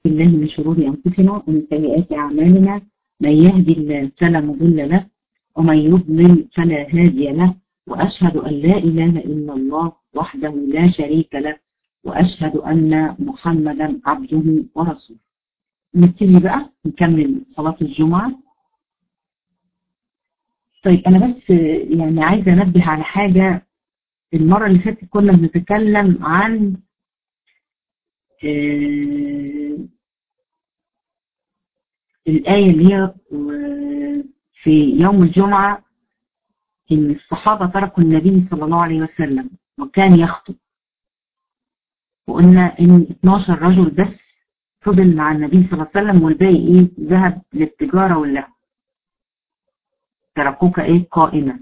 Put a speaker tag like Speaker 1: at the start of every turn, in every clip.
Speaker 1: بالله من شرور أنفسنا ومن سيئات أعمالنا، من يهدي الله فلا مضل له ومن يضلل فلا هادي له، وأشهد أن لا إله إلا الله وحده لا شريك له، وأشهد أن محمدا عبده ورسوله. نبتدي بقى نكمل صلاة الجمعة. طيب أنا بس يعني عايزة أنبه على حاجة. المرة اللي فاتت كنا بنتكلم عن الآية اللي هي في يوم الجمعة، إن الصحابة تركوا النبي صلى الله عليه وسلم وكان يخطب، وقلنا إن 12 رجل بس فضل مع النبي صلى الله عليه وسلم، والباقي ذهب للتجارة واللهو، تركوك قائمة.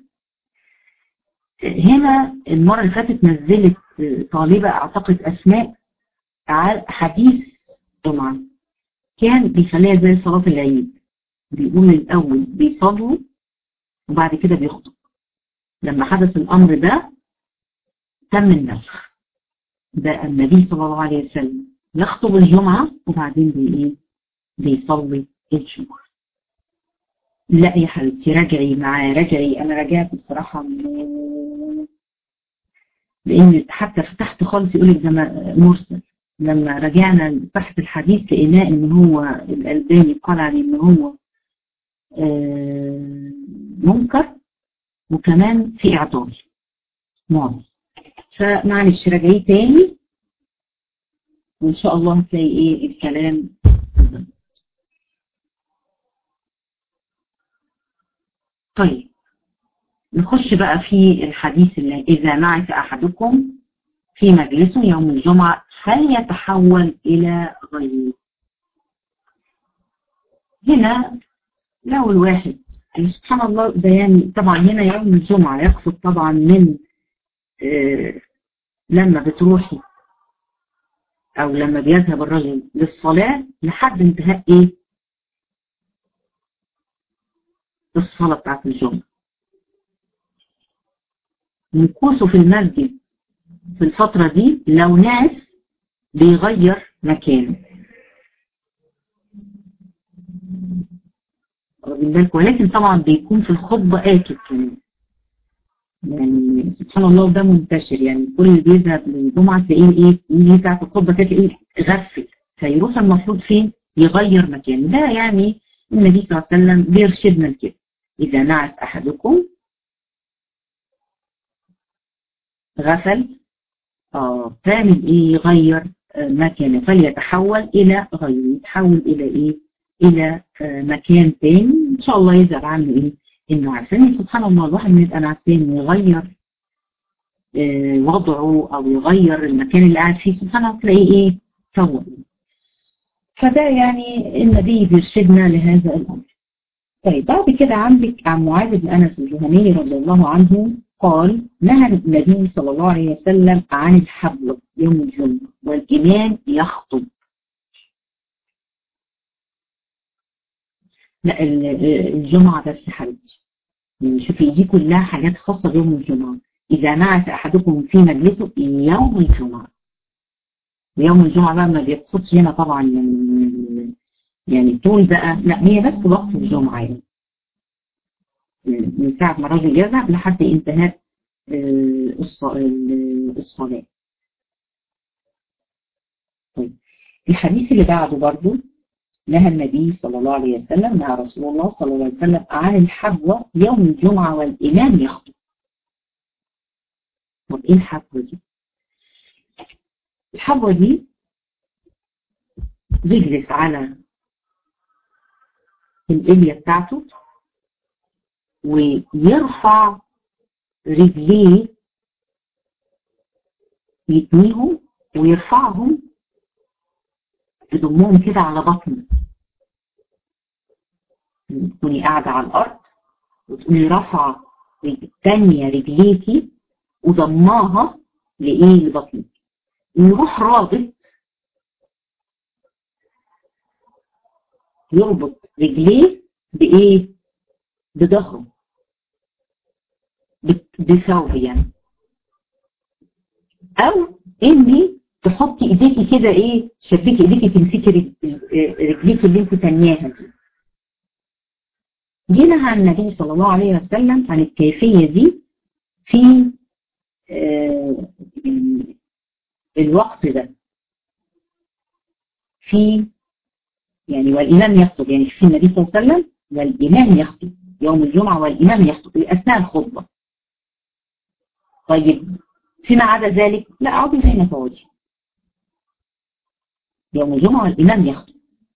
Speaker 1: هنا المرة اللي فاتت نزلت طالبة أعتقد أسماء حديث جمعة كان بيخليها زي صلاة العيد، بيقول الأول بيصلوا وبعد كده بيخطب. لما حدث الأمر ده تم النسخ، بقى النبي صلى الله عليه وسلم يخطب الجمعة وبعدين بيصلي الجمعة. لا يا حبيبتي راجعي معاه، راجعي. أنا راجعت بصراحة لأن حتى فتحت خالص يقولك ده مرسل. لما رجعنا لصحة الحديث لقيناه إن هو الألباني قال عليه إن هو منكر، وكمان في إعطال ماضي. فمعلش راجعيه تاني وإن شاء الله هتلاقي الكلام. طيب نخش بقى في الحديث اللي إذا نعس أحدكم في مجلسه يوم الجمعة فليتحول إلى غيره. هنا لو الواحد سبحان الله ده يعني طبعا هنا يوم الجمعة يقصد طبعا من لما بتروحي أو لما بيذهب الرجل للصلاة لحد انتهاء الصلاة بتاعت الجمعة. مكوسه في المسجد في الفترة دي لو نعس بيغير مكانه، ولكن طبعا بيكون في الخطبة آكد كمان. يعني سبحان الله وده منتشر، يعني كل اللي بيذهب للجمعة تلاقيه يجي بتاعت الخطبة كده تلاقيه غفل، فيروح المفروض فين؟ يغير مكانه. ده يعني النبي صلى الله عليه وسلم بيرشدنا لكده. إذا نعس أحدكم غفل تعمل يغير مكانه، فليتحول إلى غيره، يتحول إلى إلى مكان تاني إن شاء الله يذهب عنه إنه عشان سبحان الله الواحد يبقى نعسان يغير وضعه أو يغير المكان اللي قاعد فيه، سبحان الله تلاقيه فوق. فده يعني النبي بيرشدنا لهذا الأمر. طيب بعد كده عندك عن معاذ بن أنس الجهني رضي الله عنه قال نهى النبي صلى الله عليه وسلم عن الحبل يوم الجمعة والإمام يخطب. لا الجمعة بس حبيبتي، يعني شوفي دي كلها حاجات خاصة بيوم الجمعة. إذا نعس أحدكم في مجلسه يوم الجمعة، ويوم الجمعة بقى ما بيقصدش هنا طبعا يعني طول بقى، لا هي بس وقت الجمعة يعني من ساعة ما الرجل يذهب لحد انتهاء الصلاة. طيب الحديث اللي بعده برضو نهى النبي صلى الله عليه وسلم، نهى رسول الله صلى الله عليه وسلم عن الحبوة يوم الجمعة والإمام يخطب. طب ايه الحبوة دي؟ الحبوة دي يجلس على الإلية بتاعته ويرفع رجليه، يتنيهم ويرفعهم يضمهم كده على بطنه. تكوني قاعدة على الأرض وتقولي رافعة الثانية رجليكي وضماها لبطنك، ويروح رابط يربط رجليه بظهره بثوب يعني، أو إني تحطي ايديكي كده ايه، شبكي ايديكي تمسكي رجليك اللي انت تانياها دي. جه نهى النبي صلى الله عليه وسلم عن الكيفية دي في الوقت ده، في يعني والإمام يخطب، يعني في النبي صلى الله عليه وسلم والإمام يخطب يوم الجمعة، والإمام يخطب أثناء الخطبة. طيب فيما عدا ذلك لا، اقعدي زي ما تقعدي يوم الجمعة والإمام يخطب.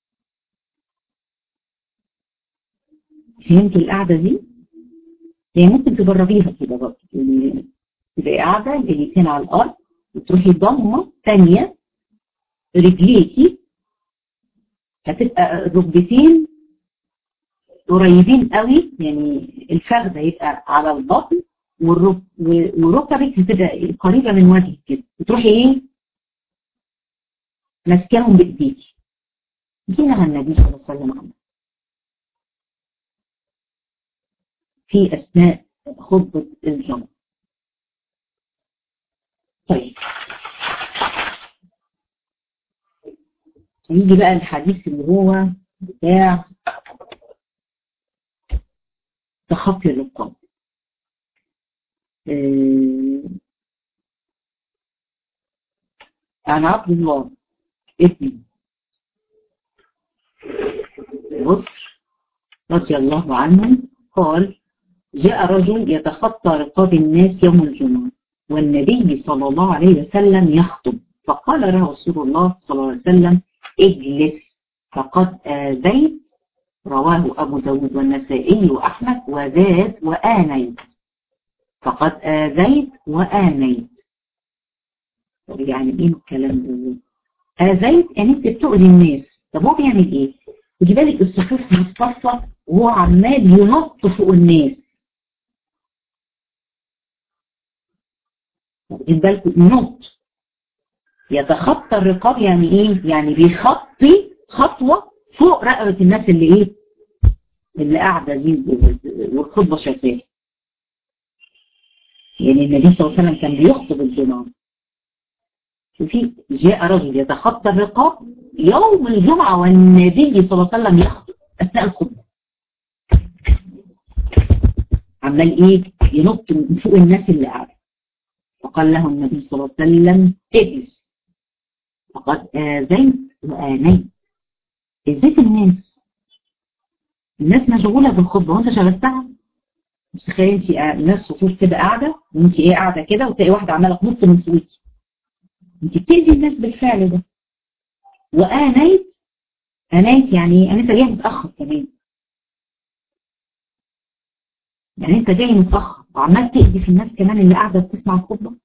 Speaker 1: فهمتوا القعدة دي؟ يعني ممكن تجربيها كده برضه، يعني تبقي قاعدة اليدين على الأرض وتروحي ضمة ثانية رجليكي، هتبقى الركبتين قريبين قوي، يعني الفخذ هيبقى على البطن وركبك هتبقى قريبة من وجهك كده، وتروحي ايه ماسكاهم بايديكي. دي نهى النبي صلى الله عليه وسلم عنه في أثناء خطبة الجمعة. طيب يجي بقى الحديث اللي هو بتاع تخطي الرقاب. عن عبد الله ابن بصر رضي الله عنه قال: جاء رجل يتخطى رقاب الناس يوم الجمعة والنبي صلى الله عليه وسلم يخطب، فقال له رسول الله صلى الله عليه وسلم: اجلس فقد آذيت. رواه أبو داود والنسائي وأحمد، وزاد وآنيت. فقد آذيت وآنيت، يعني ايه الكلام ده؟ آذيت يعني انت بتؤذي الناس. طب هو بيعمل ايه؟ خدي بالك الصفوف مصطفى وهو عمال ينط فوق الناس. خدي بالك ينط، يتخطى الرقاب يعني ايه؟ يعني بيخطي خطوة فوق رقبة الناس اللي ايه؟ اللي قاعدة دي والخطبة شغالة. يعني النبي صلى الله عليه وسلم كان بيخطب الجمعة. شوفي، جاء رجل يتخطى الرقاب يوم الجمعة والنبي صلى الله عليه وسلم يخطب أثناء الخطبة. عمال ايه؟ ينط من فوق الناس اللي قاعدة. فقال له النبي صلى الله عليه وسلم: اجلس فقد آذيت وآنيت. إذيت الناس مشغولة بالخطبة وانت شغلتها. مش تخيلي انت الناس صفوف كده قاعدة وانت ايه قاعدة كده، وتلاقي واحدة عمالة تنط من فوقك. انت بتأذي الناس بالفعل ده. وآنيت، آنيت يعني انت جاي متأخر كمان، يعني انت جاي متأخر وعمال تأذي في الناس كمان اللي قاعدة بتسمع الخطبة.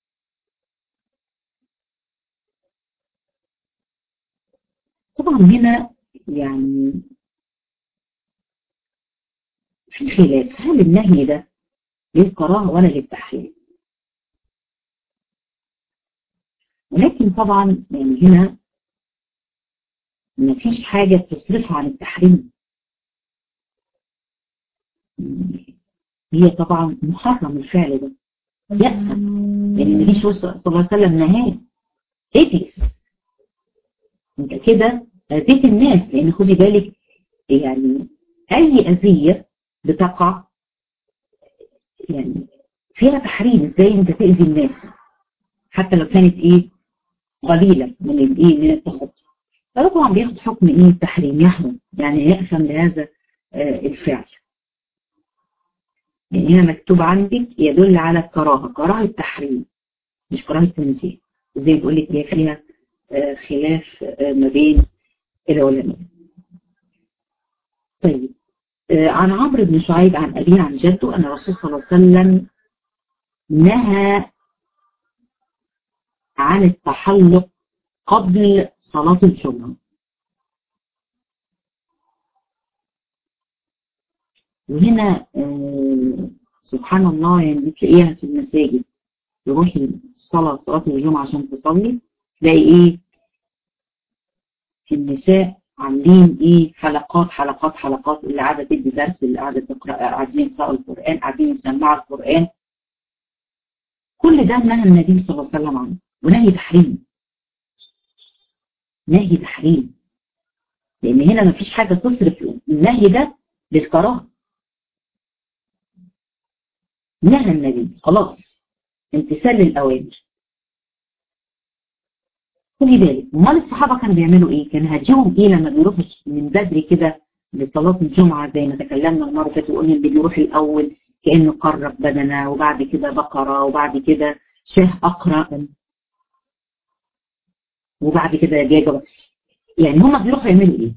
Speaker 1: طبعا هنا يعني في خلاف، هل النهي ده للكراهة ولا للتحريم؟ ولكن طبعا يعني هنا مفيش حاجة تصرفها عن التحريم. هي طبعا محرم الفعل ده، يأثم. يعني النبي صلى الله عليه وسلم نهاه: اجلس. انت كده اذيت الناس. لان خدي بالك يعني اي اذية بتقع يعني فيها تحريم. ازاي انت تأذي الناس حتى لو كانت ايه قليلة من الايه من التخطي؟ فده طبعا بياخد حكم ايه التحريم، يحرم يعني يأثم لهذا الفعل. يعني هنا مكتوب عندك يدل على الكراهة، كراهة التحريم مش كراهة التنزيه. زي بقول لك هي فيها خلاف ما بين العلماء. طيب عن عمرو بن شعيب عن أبيه عن جده أن الرسول صلى الله عليه وسلم نهى عن التحلق قبل صلاة الجمعة. وهنا سبحان الله يعني بتلاقيها في المساجد، تروحي صلاة الجمعة عشان تصلي تلاقي ايه النساء عاملين ايه حلقات اللي قاعدة تدي درس، اللي قاعدة تقرأ، قاعدين يقرأوا القرآن، قاعدين يسمعوا القرآن. كل ده نهى النبي صلى الله عليه وسلم عنه ونهي تحريم. نهي تحريم، لأن هنا مفيش حاجة تصرف النهي ده للكراهة. نهى النبي خلاص، امتثال للأوامر. خدي بالك، امال الصحابة كانوا بيعملوا ايه؟ كان هديهم ايه لما بيروحوا من بدري كده لصلاة الجمعة؟ زي ما تكلمنا المرة اللي فاتت وقلنا اللي بيروح الأول كأنه قرب بدنة، وبعد كده بقرة، وبعد كده شاه أقرأ، وبعد كده دجاجة. يعني هما بيروحوا يعملوا ايه؟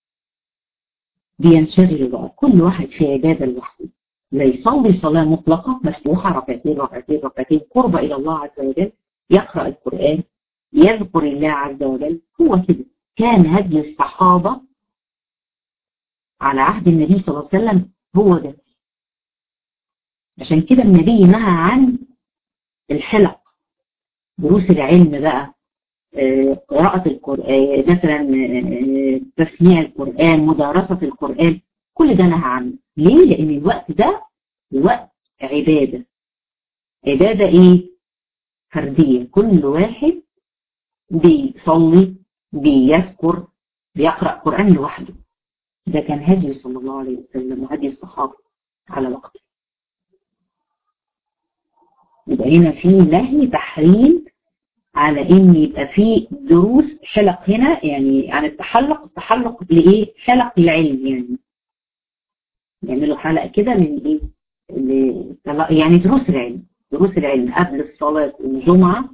Speaker 1: بينشغلوا بقى كل واحد في عبادة لوحده، لا يصلي صلاة مطلقة مفتوحة ركعتين ركعتين ركعتين قرب إلى الله عز وجل، يقرأ القرآن، يذكر الله عز وجل. هو كده كان هدي الصحابة على عهد النبي صلى الله عليه وسلم، هو ده. عشان كده النبي نهى عن الحلق، دروس العلم بقى، قراءة القرآن مثلا، تسميع القرآن، مدارسة القرآن، كل ده نهى عنه. ليه؟ لأن الوقت ده وقت عبادة. عبادة ايه؟ فردية، كل واحد بيصلي، بيذكر، بيقرأ قرآن لوحده. ده كان هدي صلى الله عليه وسلم وهدي الصحابة على وقته. يبقى هنا في نهي تحريم على ان يبقى في دروس حلق هنا، يعني عن التحلق لايه؟ حلق العلم، يعني يعملوا حلقة كده من ايه؟ يعني دروس العلم، دروس العلم قبل الصلاة الجمعة،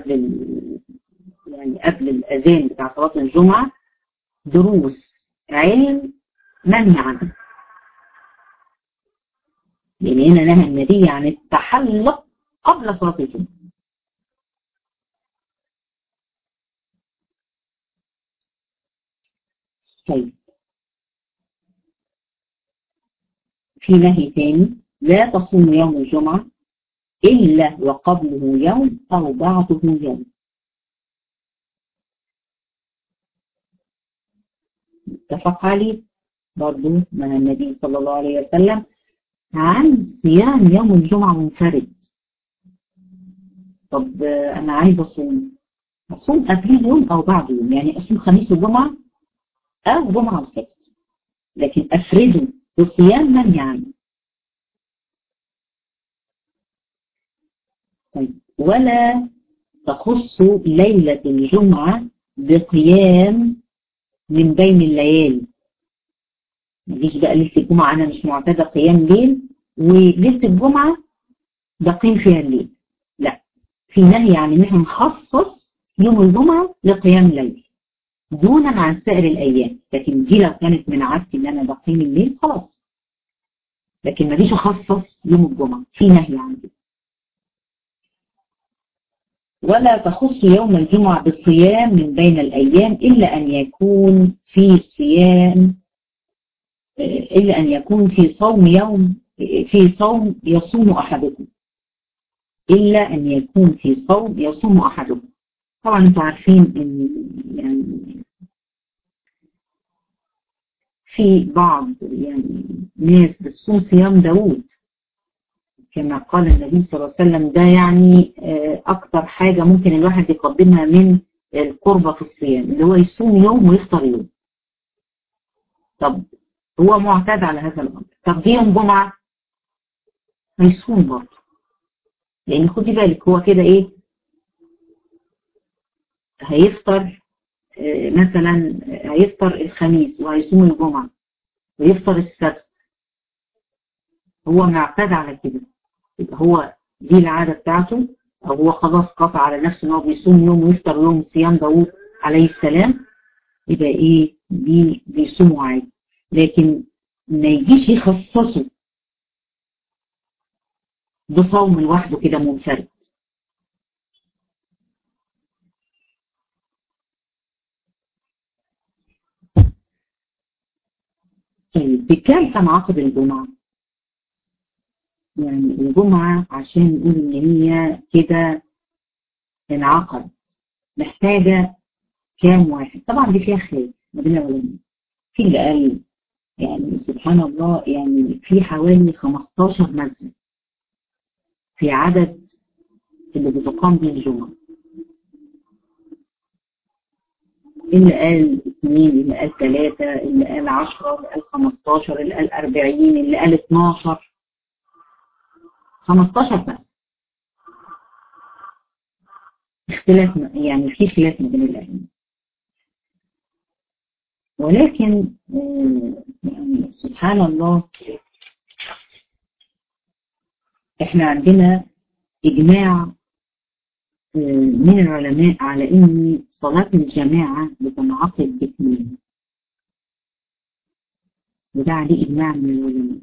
Speaker 1: يعني قبل الأذان بتاع صلاة الجمعة، دروس علم منهي عنها. لأن هنا نهى النبي عن التحلق قبل صلاة الجمعة. طيب، في نهي تاني: لا تصوم يوم الجمعة إلا وقبله يوم أو بعده يوم. اتفق عليه برضو من النبي صلى الله عليه وسلم عن صيام يوم الجمعة منفرد. طب أنا عايز أصوم قبله يوم أو بعده يوم، يعني أصوم خميس وجمعة أو جمعة وسبت، لكن أفرده بصيام منهي عنه. طيب، ولا تخص ليلة الجمعة بقيام من بين الليالي. مفيش بقى ليلة الجمعة أنا مش معتادة قيام ليل وليلة الجمعة بقيم فيها الليل، لا، في نهي عن ان احنا نخصص يوم الجمعة لقيام الليل دونا عن سائر الأيام. لكن دي لو كانت من عادتي ان انا بقيم الليل خلاص، لكن ما ديش اخصص يوم الجمعة، في نهي عندي. ولا تخص يوم الجمعة بالصيام من بين الأيام إلا أن يكون في صيام، إلا أن يكون في صوم في صوم يصوم أحدكم، إلا أن يكون في صوم يصوم أحدكم. طبعا انتوا عارفين ان يعني في بعض يعني ناس بتصوم صيام داوود، كما قال النبي صلى الله عليه وسلم، ده يعني أكتر حاجة ممكن الواحد يقدمها من القربة في الصيام، اللي هو يصوم يوم ويفطر يوم. طب هو معتاد على هذا الأمر، طب دي يوم جمعة هيصوم برضه، لأن خدي بالك هو كده إيه، هيفطر مثلا، هيفطر الخميس وهيصوم الجمعة ويفطر السبت، هو معتاد على كده، يبقى هو دي العادة بتاعته، أو هو خلاص قطع على نفسه إن هو بيصوم يوم ويفطر يوم، صيام داوود عليه السلام، يبقى إيه بيصوموا عادي. لكن ما يجيش يخصصه بصوم لوحده كده منفرد. طيب، بكام تنعقد الجمعة؟ يعني الجمعة عشان نقول إن هي كده انعقد محتاجة كام واحد؟ طبعا دي فيها خلاف ما بين العلماء، في اللي قال يعني سبحان الله يعني في حوالي 15 مسجد في عدد اللي بتقام به الجمعة. اللي قال 2، اللي قال 3، اللي قال 10، اللي قال 15، اللي قال 40، اللي قال 12. 15 بس. اختلاف، يعني في خلاف ما بين الأئمة. ولكن يعني سبحان الله، احنا عندنا إجماع من العلماء على إن صلاة الجماعة بتنعقد باثنين، وده عليه إجماع من العلماء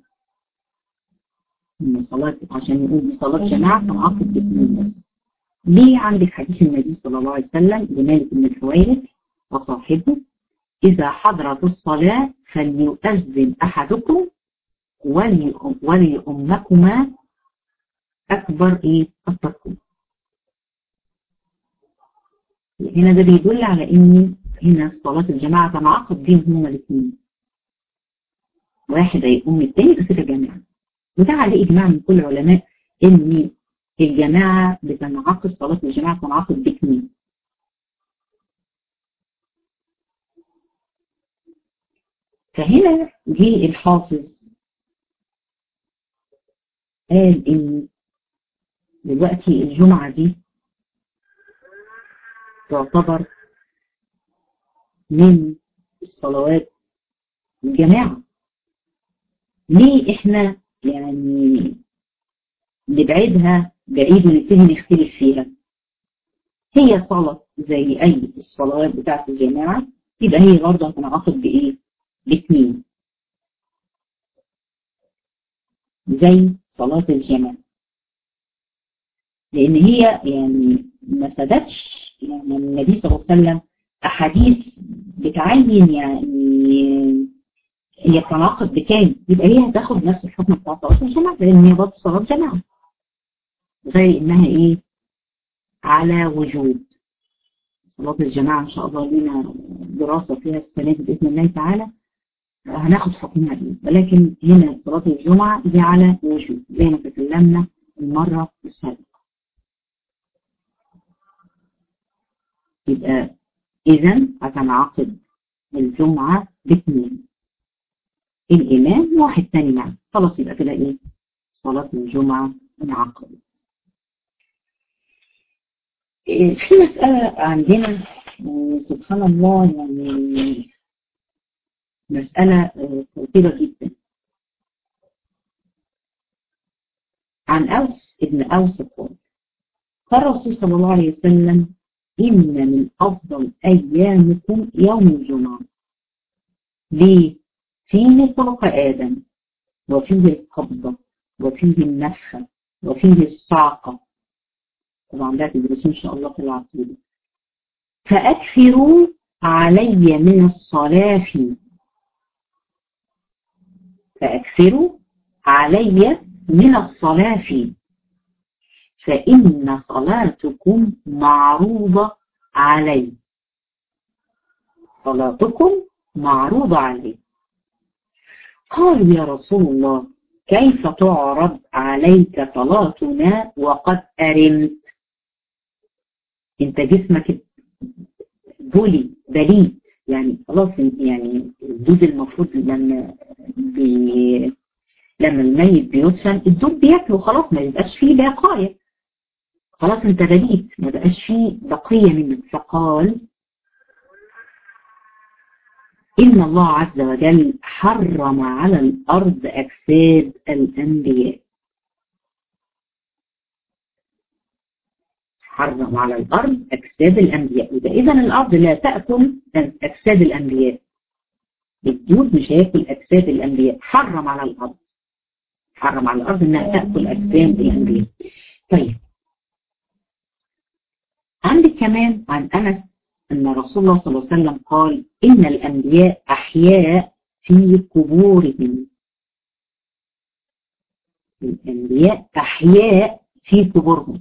Speaker 1: إن صلاة، عشان يقول دي صلاة جماعة تنعقد باثنين بس. ليه؟ عندك حديث النبي صلى الله عليه وسلم لمالك بن الحويرث وصاحبه: إذا حضرت الصلاة فليؤذن أحدكم وليؤمكما أكبر التقوى. هنا ده بيدل على إن هنا صلاة الجماعة تنعقد بينهم هما الاثنين، واحد هيقوم الثاني بكده جماعة. وده عليه إجماع من كل العلماء إن الجماعة بتنعقد، صلاة الجماعة تنعقد باثنين. فهنا جه الحافظ قال إن دلوقتي الجمعة دي تعتبر من الصلوات الجماعة. ليه احنا يعني نبعدها بعيد ونبتدي نختلف فيها؟ هي صلاة زي أي الصلوات بتاعة الجماعة، يبقى هي برضه هتنعقد بإيه؟ باثنين، زي صلاة الجماعة. لأن هي يعني ما ثبتش يعني النبي صلى الله عليه وسلم أحاديث بتعين يعني هي بتنعقد بكام، يبقى هي هتاخد نفس الحكم بتاع صلاة الجماعة، لأن هي برضه صلاة جماعة، غير إنها إيه؟ على وجوب. صلاة الجماعة إن شاء الله لنا دراسة فيها السنة دي بإذن الله تعالى، هناخد حكمها إيه. ولكن هنا صلاة الجمعة دي على وجوب زي ما تكلمنا المرة السابقة. يبقى إذن هتنعقد الجمعة باثنين، الإمام واحد تاني معه، خلاص يبقى كده إيه؟ صلاة الجمعة انعقدت. في مسألة عندنا سبحان الله، يعني مسألة خطيرة جدا. عن أوس ابن أوس قال: قال الرسول صلى الله عليه وسلم: إن من أفضل أيامكم يوم الجمعة. ليه؟ فيه خلق آدم، وفيه القبضة، وفيه النفخة، وفيه الصعقة. طبعا ده تدرسون إن شاء الله في العقيدة. فأكثروا علي من الصلاة فيه. فأكثروا علي من الصلاة فيه، فإن صلاتكم معروضة علي. صلاتكم معروضة علي. قالوا: يا رسول الله، كيف تعرض عليك صلاتنا وقد أرمت؟ انت جسمك بليد، يعني خلاص، يعني الدود المفروض لما الميت بيدفن الدود بياكله خلاص، ما يبقاش فيه بقايا، خلاص انت بليد، ما بقاش فيه بقية منك. فقال: إن الله عز وجل حرم على الأرض أجساد الأنبياء. حرم على الأرض أجساد الأنبياء. يبقى إذا الأرض لا تأكل أجساد الأنبياء، الدود مش هياكل أجساد الأنبياء. حرم على الأرض، حرم على الأرض إنها تأكل أجساد الأنبياء. طيب، عندك كمان عن أنس أن رسول الله صلى الله عليه وسلم قال: إن الأنبياء أحياء في قبورهم. الأنبياء أحياء في قبورهم.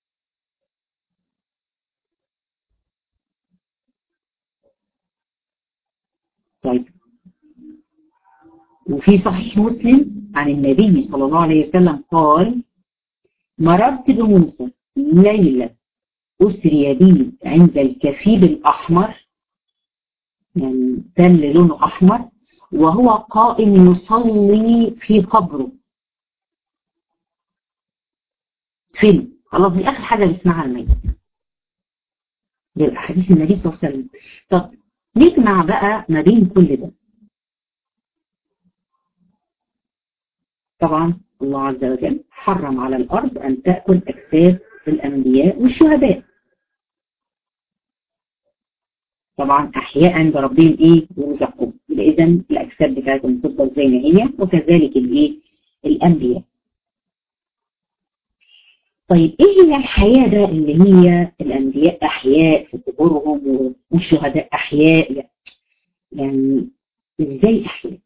Speaker 1: طيب، وفي صحيح مسلم عن النبي صلى الله عليه وسلم قال: مررت بموسى ليلة أسري بي عند الكثيب الأحمر يعني ده اللي لونه أحمر، وهو قائم يصلي في قبره. فين؟ خلاص دي آخر حاجة بيسمعها الميت، دي حديث النبي صلى الله عليه وسلم. طب نجمع بقى ما بين كل ده. طبعا الله عز وجل حرم على الأرض أن تأكل أجساد الأنبياء والشهداء. طبعا أحياء عند ربهم إيه؟ يرزقون. إذا الأجساد بتاعتهم تفضل زي ما هي، وكذلك الإيه؟ الأنبياء. طيب إيه هي الحياة ده اللي هي الأنبياء أحياء في قبورهم والشهداء أحياء؟ يعني إزاي أحياء؟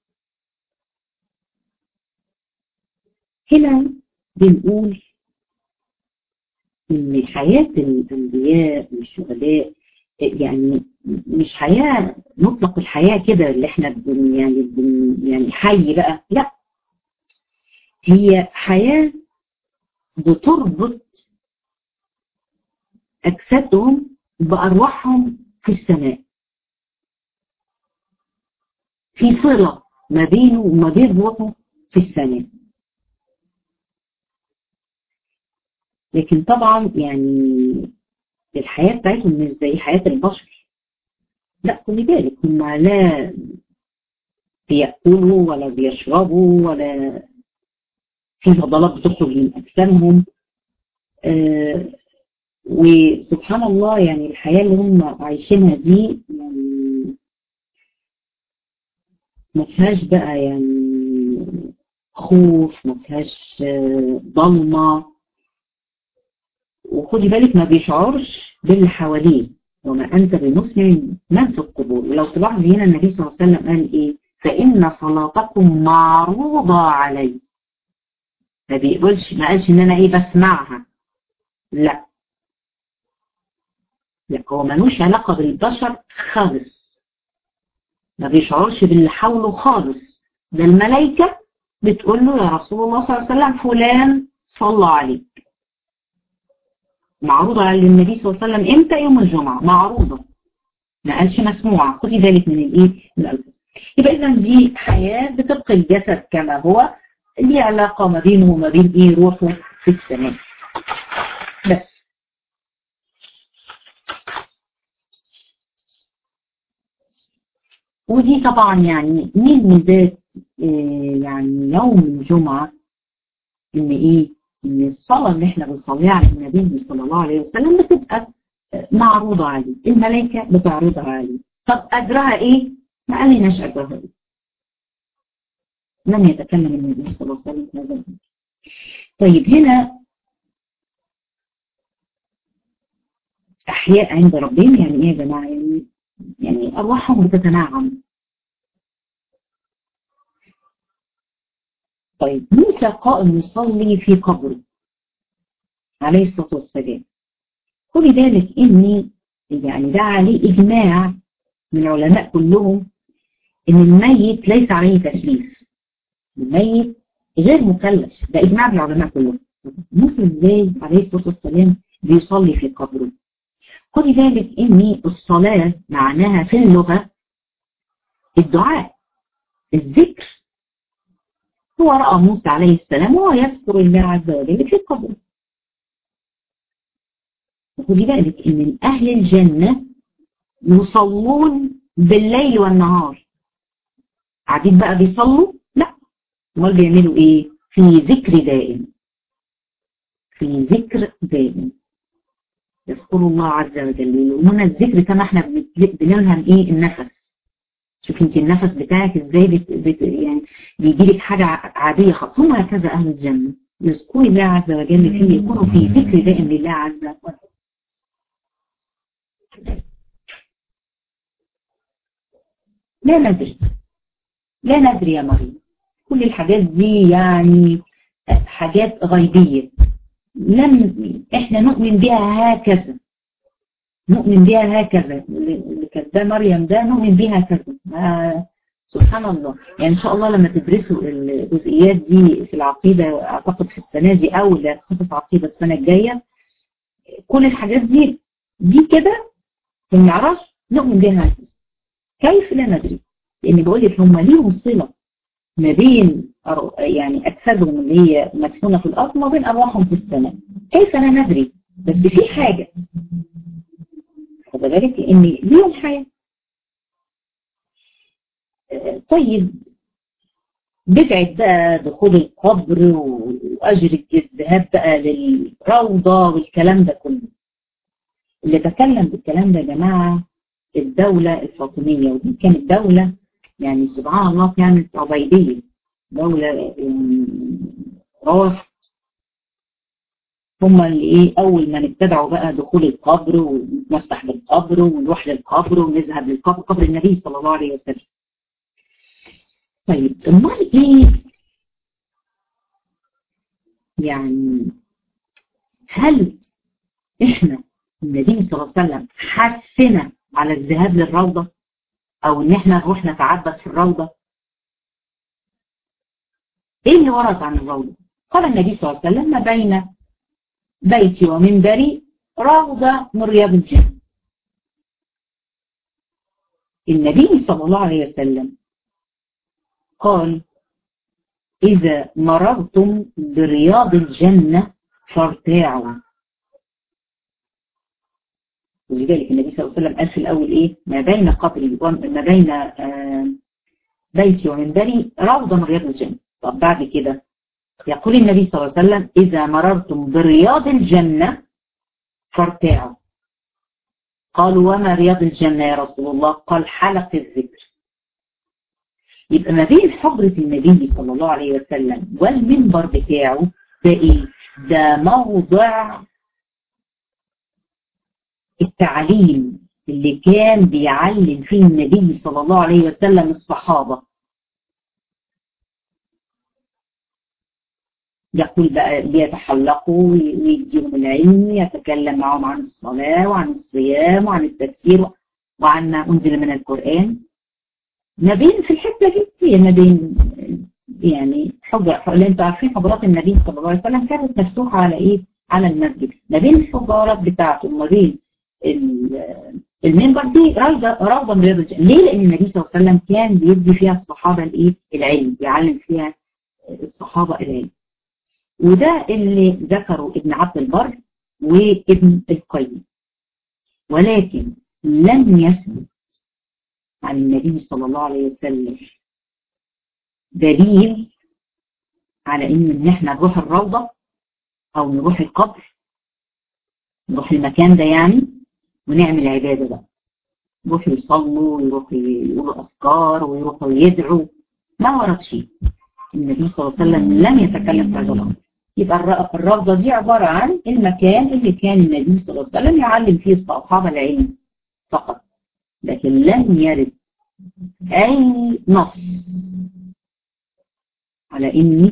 Speaker 1: هنا بنقول إن حياة الأنبياء والشهداء يعني مش حياة مطلق الحياة كده اللي احنا يعني حي بقى، لا، هي حياة بتربط أجسادهم بأرواحهم في السماء، في صلة ما بينه وما بين روحه في السماء. لكن طبعا يعني الحياة بتاعتهم مش زي حياة البشر، لا خلي بالك، هم لا بيأكلوا ولا بيشربوا ولا في فضلات بتخرج من أجسامهم. وسبحان الله يعني الحياة اللي هم عايشينها دي يعني ما فيهاش بقى يعني خوف، ما فيهاش ضلمة، وخدي بالك ما بيشعرش باللي حواليه. وما أنت بمسمع من في القبور. ولو تلاحظي هنا النبي صلى الله عليه وسلم قال إيه؟ فإن صلاتكم معروضة علي. ما قالش إن أنا إيه بسمعها، لا، لا، هو ملوش علاقة بالبشر خالص، ما بيشعرش باللي حوله خالص. ده الملائكة بتقول له يا رسول الله صلى الله عليه وسلم فلان صلى عليك. معروضة على النبي صلى الله عليه وسلم امتى؟ يوم الجمعة، معروضة، ما قالش مسموعة. خدي بالك من الايه؟ من الألفاظ. يبقى اذا دي حياة بتبقي الجسد كما هو، ليه علاقة ما بينه وما بين ايه؟ روحه في السماء بس. ودي طبعا يعني من ميزات يعني يوم الجمعة، ان ايه؟ ان الصلاة اللي احنا بنصليها على النبي صلى الله عليه وسلم بتبقى معروضة عليه، الملائكة بتعرضها عليه. طب اجرها ايه؟ ما قالناش اجرها ايه، لم يتكلم النبي صلى الله عليه وسلم في هذا الامر. طيب هنا احياء عند ربهم يعني ايه يا جماعة؟ يعني ارواحهم بتتنعم. طيب موسى قائم يصلي في قبره عليه الصلاة والسلام. خدي بالك ان يعني ده عليه اجماع من العلماء كلهم ان الميت ليس عليه تكليف، الميت غير مكلف، ده اجماع من العلماء كلهم. موسى ازاي عليه الصلاة والسلام بيصلي في قبره؟ خدي بالك ان الصلاة معناها في اللغة الدعاء، الذكر. هو رأى موسى عليه السلام وهو يذكر الله عز وجل في قبره. خدي بالك ان من اهل الجنة يصلون بالليل والنهار، قاعدين بقى بيصلوا؟ لا، امال بيعملوا ايه؟ في ذكر دائم، في ذكر دائم، يذكروا الله عز وجل. ومن الذكر كما احنا بنلهم ايه؟ النفس. شوف انت النفس بتاعك ازاي يعني بيجي لك حاجة عادية خالص. هم هكذا اهل الجنة يذكروا الله عز وجل فيه، يكونوا في ذكر دائم لله عز وجل. لا ندري، لا ندري يا مريم، كل الحاجات دي يعني حاجات غيبية، احنا نؤمن بها هكذا، نؤمن بها هكذا. اللي كانت ده مريم ده نؤمن بها هكذا. سبحان الله. يعني ان شاء الله لما تدرسوا الجزئيات دي في العقيدة، اعتقد في السنة دي او لخصص عقيدة السنة الجاية، كل الحاجات دي كده ما نعرفش نؤمن بها هكذا. كيف لا ندري؟ لأن بقول لك هم ليهم صلة ما بين يعني أجسادهم اللي هي مدفونة في الأرض وما بين أرواحهم في السماء. كيف لا ندري؟ بس في حاجة خد بالك إن ليهم حياة. طيب بدعة بقى دخول القبر وأجر الذهاب بقى للروضة والكلام ده كله، اللي تكلم بالكلام ده يا جماعة الدولة الفاطمية، ودي كانت دولة يعني سبحان الله كانت عبيدية، دولة يعني رافض. هم اللي ايه اول ما ابتدعوا بقى دخول القبر ونفتح بالقبر ونروح للقبر ونذهب للقبر، قبر النبي صلى الله عليه وسلم. طيب امال ايه يعني؟ هل احنا النبي صلى الله عليه وسلم حثنا على الذهاب للروضة او ان احنا نروح نتعبد في الروضة؟ ايه اللي ورد عن الروضة؟ قال النبي صلى الله عليه وسلم ما بين بيتي ومنبري روضة من رياض الجنة. النبي صلى الله عليه وسلم قال إذا مررتم برياض الجنة فارتاعوا. ولذلك النبي صلى الله عليه وسلم قال في الأول إيه؟ ما بين قبري وما بين بيتي ومنبري روضة من رياض الجنة. طب بعد كده يقول النبي صلى الله عليه وسلم إذا مررتم برياض الجنة فارتاعوا. قالوا وما رياض الجنة يا رسول الله؟ قال حلق الذكر. يبقى ما بين حضرة النبي صلى الله عليه وسلم والمنبر بتاعه ده ايه؟ ده موضع التعليم اللي كان بيعلم فيه النبي صلى الله عليه وسلم الصحابة. يقول بقى بيتحلقوا ويديهم العلم، يتكلم معهم عن الصلاة وعن الصيام وعن التفسير وعن ما أنزل من القرآن. ما بين في الحتة دي هي ما بين يعني حجرة، اللي انتوا عارفين حجرات النبي صلى الله عليه وسلم كانت مفتوحة على ايه؟ على المسجد. ما بين الحجرات بتاعته وما بين المنبر دي روضة من رياض الجنة. ليه؟ لأن النبي صلى الله عليه وسلم كان بيدي فيها الصحابة الايه؟ العلم، بيعلم فيها الصحابة العلم. وده اللي ذكره ابن عبد البر وابن القيم. ولكن لم يثبت عن النبي صلى الله عليه وسلم دليل على ان احنا نروح الروضة او نروح القبر، نروح المكان ده يعني ونعمل عبادة بقى، يروحوا يصلوا ويروحوا يقولوا اذكار ويروحوا يدعوا. ما ورد شيء. النبي صلى الله عليه وسلم لم يتكلم في هذا الامر. يبقى الروضة دي عبارة عن المكان اللي كان النبي صلى الله عليه وسلم يعلم فيه الصحابة العلم فقط، لكن لم يرد اي نص على ان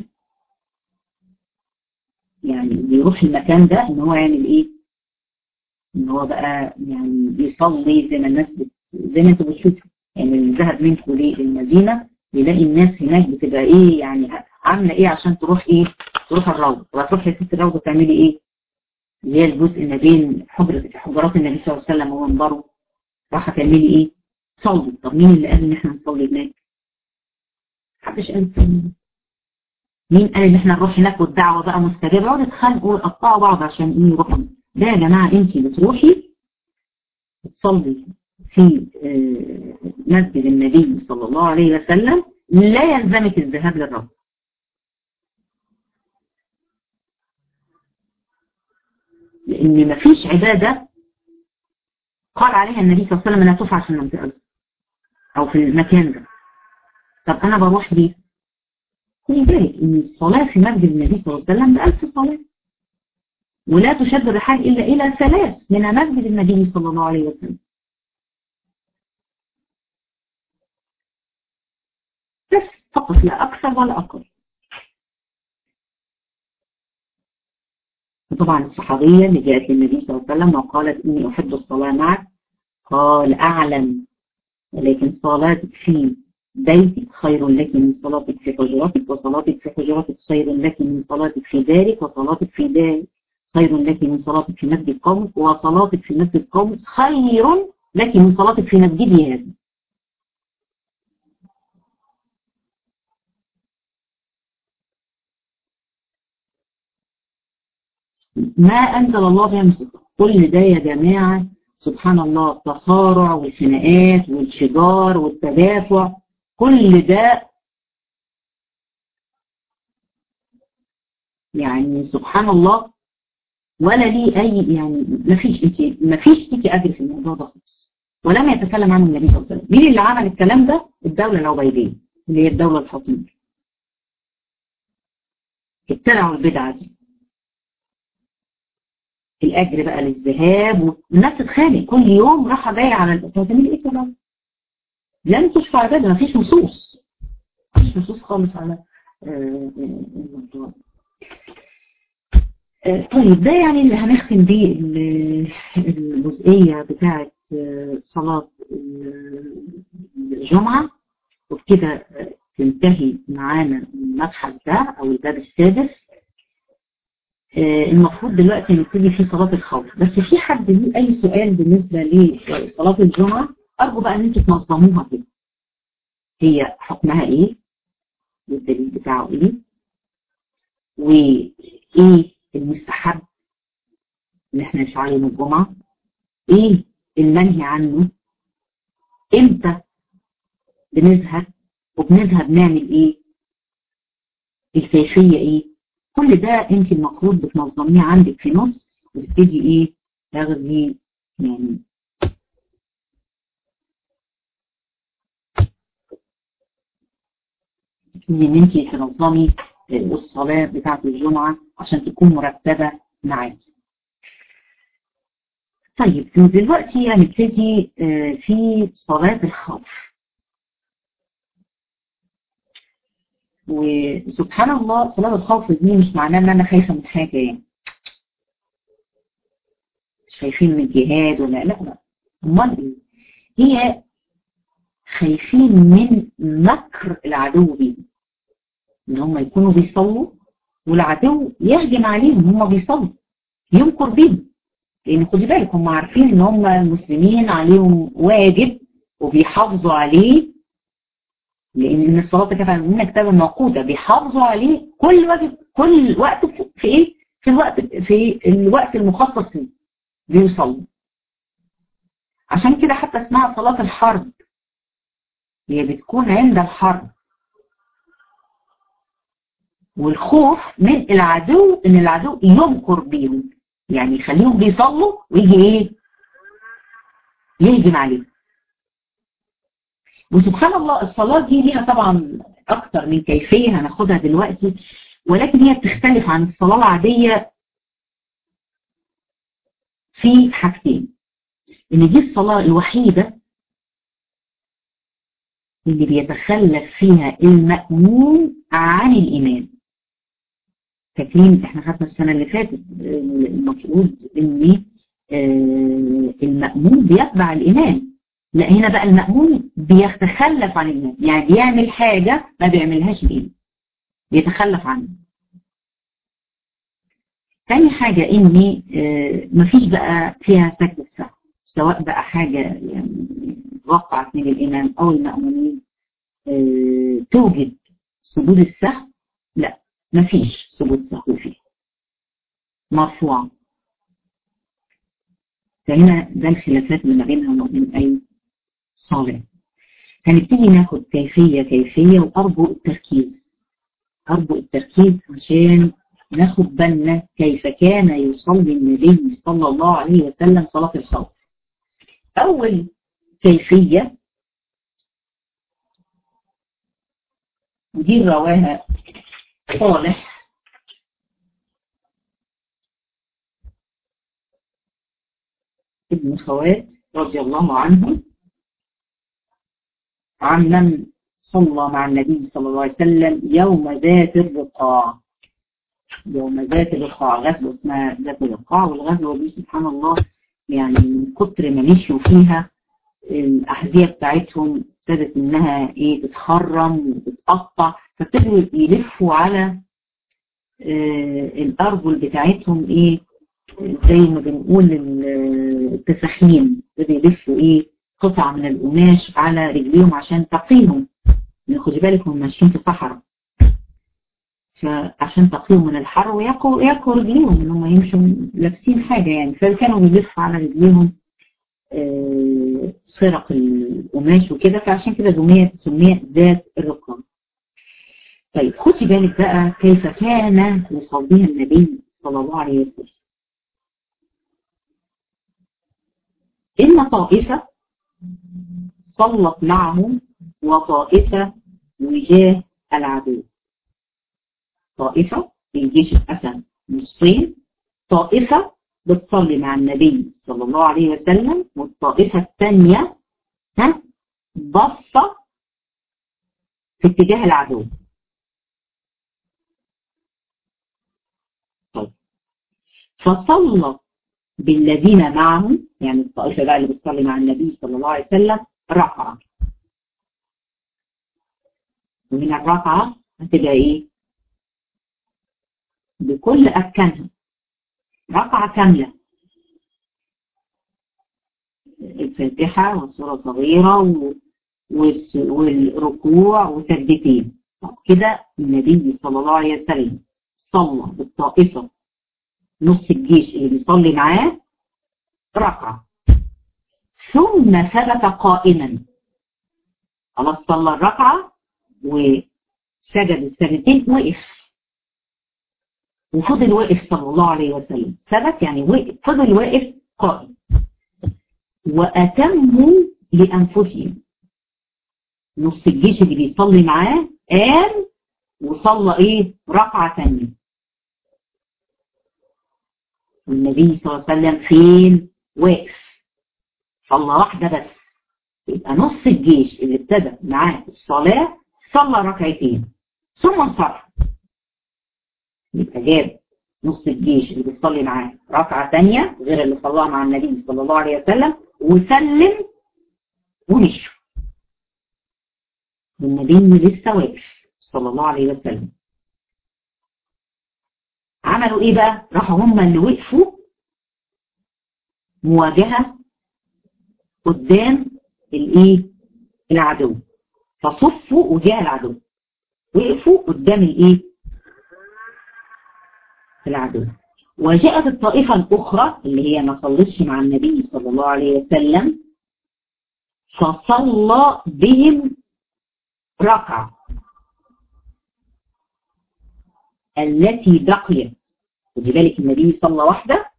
Speaker 1: يعني يروح المكان ده ان هو يعمل ايه؟ ان هو بقى يعني يصلي زي ما الناس زي ما انتوا بتشوفوا يعني اللي ذهب منكم للمدينه يلاقي الناس هناك بتبقى ايه يعني عامله ايه عشان تروح ايه؟ تروح الروضه. وهتروح يا ست الروضه تعملي ايه؟ اللي هي الجزء ما بين حجرات النبي صلى الله عليه وسلم ومنبره، راح تعملي ايه؟ تصلي. طب مين اللي قال ان احنا نصلي هناك؟ محدش قال. مين قال ان احنا نروح هناك والدعوه بقى مستجابه؟ يقعدوا يتخانقوا ويقطعوا بعض عشان ايه يروحوا؟ ده يا جماعه انت بتروحي تصلي في مسجد النبي صلى الله عليه وسلم، لا يلزمك الذهاب للروضه. لان مفيش عباده قال عليها النبي صلى الله عليه وسلم انها تفعل في المنطقه دي او في المكان ده. طب انا بروح ليه؟ خلي بالك ان الصلاه في مسجد النبي صلى الله عليه وسلم ب1000 صلاه، ولا تشد الرحال إلا إلى 3 من مسجد النبي صلى الله عليه وسلم. بس فقط، لا أكثر ولا أقل. وطبعا الصحابية اللي جاءت للنبي صلى الله عليه وسلم وقالت إني أحب الصلاة معك، قال أعلم، ولكن صلاتك في بيتك خير لك من صلاتك في حجرتك، وصلاتك في حجرتك خير لك من صلاتك في دارك، وصلاتك في دارك خير لك من صلاتك في مسجد قومك، وصلاتك في مسجد قومك خير لك من صلاتك في مسجدي هذا. ما أنزل الله بها من سلطان. كل ده يا جماعة سبحان الله، التصارع والخناقات والشجار والتدافع، كل ده يعني سبحان الله ولا ليه أي يعني ما فيش ليكي أجر في الموضوع ده خالص، ولم يتكلم عنه النبي صلى الله عليه وسلم. مين اللي عمل الكلام ده؟ الدولة العبيدية اللي هي الدولة الفاطمية، ابتدعوا البدعة دي. الأجر بقى للذهاب والناس تتخانق كل يوم راحة جاية على تعملي إيه طبعا؟ لم تشفع عبادة، ما فيش نصوص، مفيش نصوص خالص على الموضوع. طيب ده يعني اللي هنختم بيه الجزئية بتاعة صلاة الجمعة، وبكده تنتهي معانا المبحث ده أو الباب السادس. المفروض دلوقتي نبتدي في صلاة الخوف، بس في حد ليه أي سؤال بالنسبة لصلاة الجمعة؟ أرجو بقى إن أنتوا تنظموها كده، هي حكمها إيه؟ والدليل بتاعه إيه؟ وإيه المستحب اللي إحنا نفعله يوم الجمعة؟ إيه المنهي عنه؟ إمتى بنذهب؟ وبنذهب نعمل إيه؟ الكيفية إيه؟ كل ده أنت المفروض بتنظميه عندك في نص، وتبتدي إيه؟ تاخدي يعني ان انت تنظمي الصلاة بتاعت الجمعة عشان تكون مرتبة معاكي. طيب دلوقتي هنبتدي في صلاة الخوف. وسبحان الله صلاة الخوف دي مش معناه ان انا خايفة من حاجة، يعني مش خايفين من الجهاد ولا لا، امال ايه؟ هي خايفين من مكر العدو بيهم، ان هم يكونوا بيصلوا والعدو يهجم عليهم، هم بيصلوا يمكر بيهم. لان خدي بالك هم عارفين ان هم المسلمين عليهم واجب وبيحافظوا عليه، لان الصلاه كانت عندنا كتاب موقوته، بيحافظوا عليه كل واجب كل وقت في ايه؟ في الوقت المخصص ليه بيوصلوا. عشان كده حتى اسمها صلاه الحرب، هي بتكون عند الحرب، والخوف من العدو ان العدو يمكر بيهم، يعني يخليهم بيصلوا ويجي ايه؟ يهجم عليهم. وسبحان الله الصلاة دي ليها طبعا أكتر من كيفية هناخدها دلوقتي، ولكن هي بتختلف عن الصلاة العادية في حاجتين. إن دي الصلاة الوحيدة اللي بيتخلف فيها المأموم عن الإمام. فاكرين احنا خدنا السنة اللي فاتت المفروض إن المأموم بيتبع الإمام، لا هنا بقى المأموم بيتخلف عن الإمام، يعني بيعمل حاجة ما بيعملهاش الإمام، بيتخلف عنه. تاني حاجة إن مفيش بقى فيها سجدة سهو، سواء بقى حاجة يعني وقعت من الإمام أو المأمومين توجد سجود السهو، لا مفيش سجود سهو فيه، مرفوعة. فهنا ده الخلافات اللي ما بينها وما بين أي صلاة. هنبتدي ناخد كيفية وأرجو التركيز عشان ناخد بالنا كيف كان يصلي النبي صلى الله عليه وسلم صلاة الخوف. أول كيفية ودي رواها صالح ابن خوات رضي الله عنه عن من صلى مع النبي صلى الله عليه وسلم يوم ذات الرقاع. غزوة اسمها ذات الرقاع، والغزوة دي سبحان الله يعني من كتر ما مشوا فيها الأحذية بتاعتهم ابتدت إنها إيه تتخرم وتتقطع، فابتدوا يلفوا على الأرجل بتاعتهم إيه زي ما بنقول التساخين، ابتدوا يلفوا إيه قطع من القماش على رجليهم عشان تقيهم، خدي بالك هم ماشيين في صحراء. فعشان تقيهم من الحر ويقوا رجليهم ان هم يمشوا لابسين حاجة يعني، فكانوا بيلفوا على رجليهم خرق القماش وكده، فعشان كده سميت ذات الرقام. طيب خدي بالك بقى كيف كان يصليها النبي صلى الله عليه وسلم. إن طائفة صلت معهم وطائفة وجاه العدو. طائفة الجيش اتقسم نصين، طائفة بتصلي مع النبي صلى الله عليه وسلم، والطائفة الثانية بصة في اتجاه العدو. طيب فصلى بالذين معهم، يعني الطائفة بقى اللي بتصلي مع النبي صلى الله عليه وسلم ركعة، ومن الركعة هتبقى ايه؟ بكل أركانها، ركعة كاملة، الفاتحة وسورة صغيرة والركوع وسجدتين. كده النبي صلى الله عليه وسلم صلى بالطائفة نص الجيش اللي بيصلي معاه ركعة، ثم ثبت قائما. خلاص صلى الركعة وسجد السجدتين، وقف وفضل واقف صلى الله عليه وسلم. ثبت يعني وقف، فضل واقف قائم. وأتموا لأنفسهم، نص الجيش اللي بيصلي معاه قام وصلى ايه؟ ركعة ثانية. والنبي صلى الله عليه وسلم فين؟ واقف، صلى واحدة بس. يبقى نص الجيش اللي ابتدى معاه الصلاة صلى ركعتين ثم انصرف. يبقى جاب نص الجيش اللي بيصلي معاه ركعة ثانية غير اللي صلاها مع النبي صلى الله عليه وسلم، وسلم ومشوا، والنبي لسه واقف صلى الله عليه وسلم. عملوا ايه بقى؟ راحوا هم اللي وقفوا مواجهة قدام الايه؟ العدو. فصفوا وجاه العدو، وقفوا قدام الايه؟ العدو. وجاءت الطائفة الأخرى اللي هي ما صلتش مع النبي صلى الله عليه وسلم، فصلى بهم ركعة التي بقيت. خدي بالك النبي صلى واحدة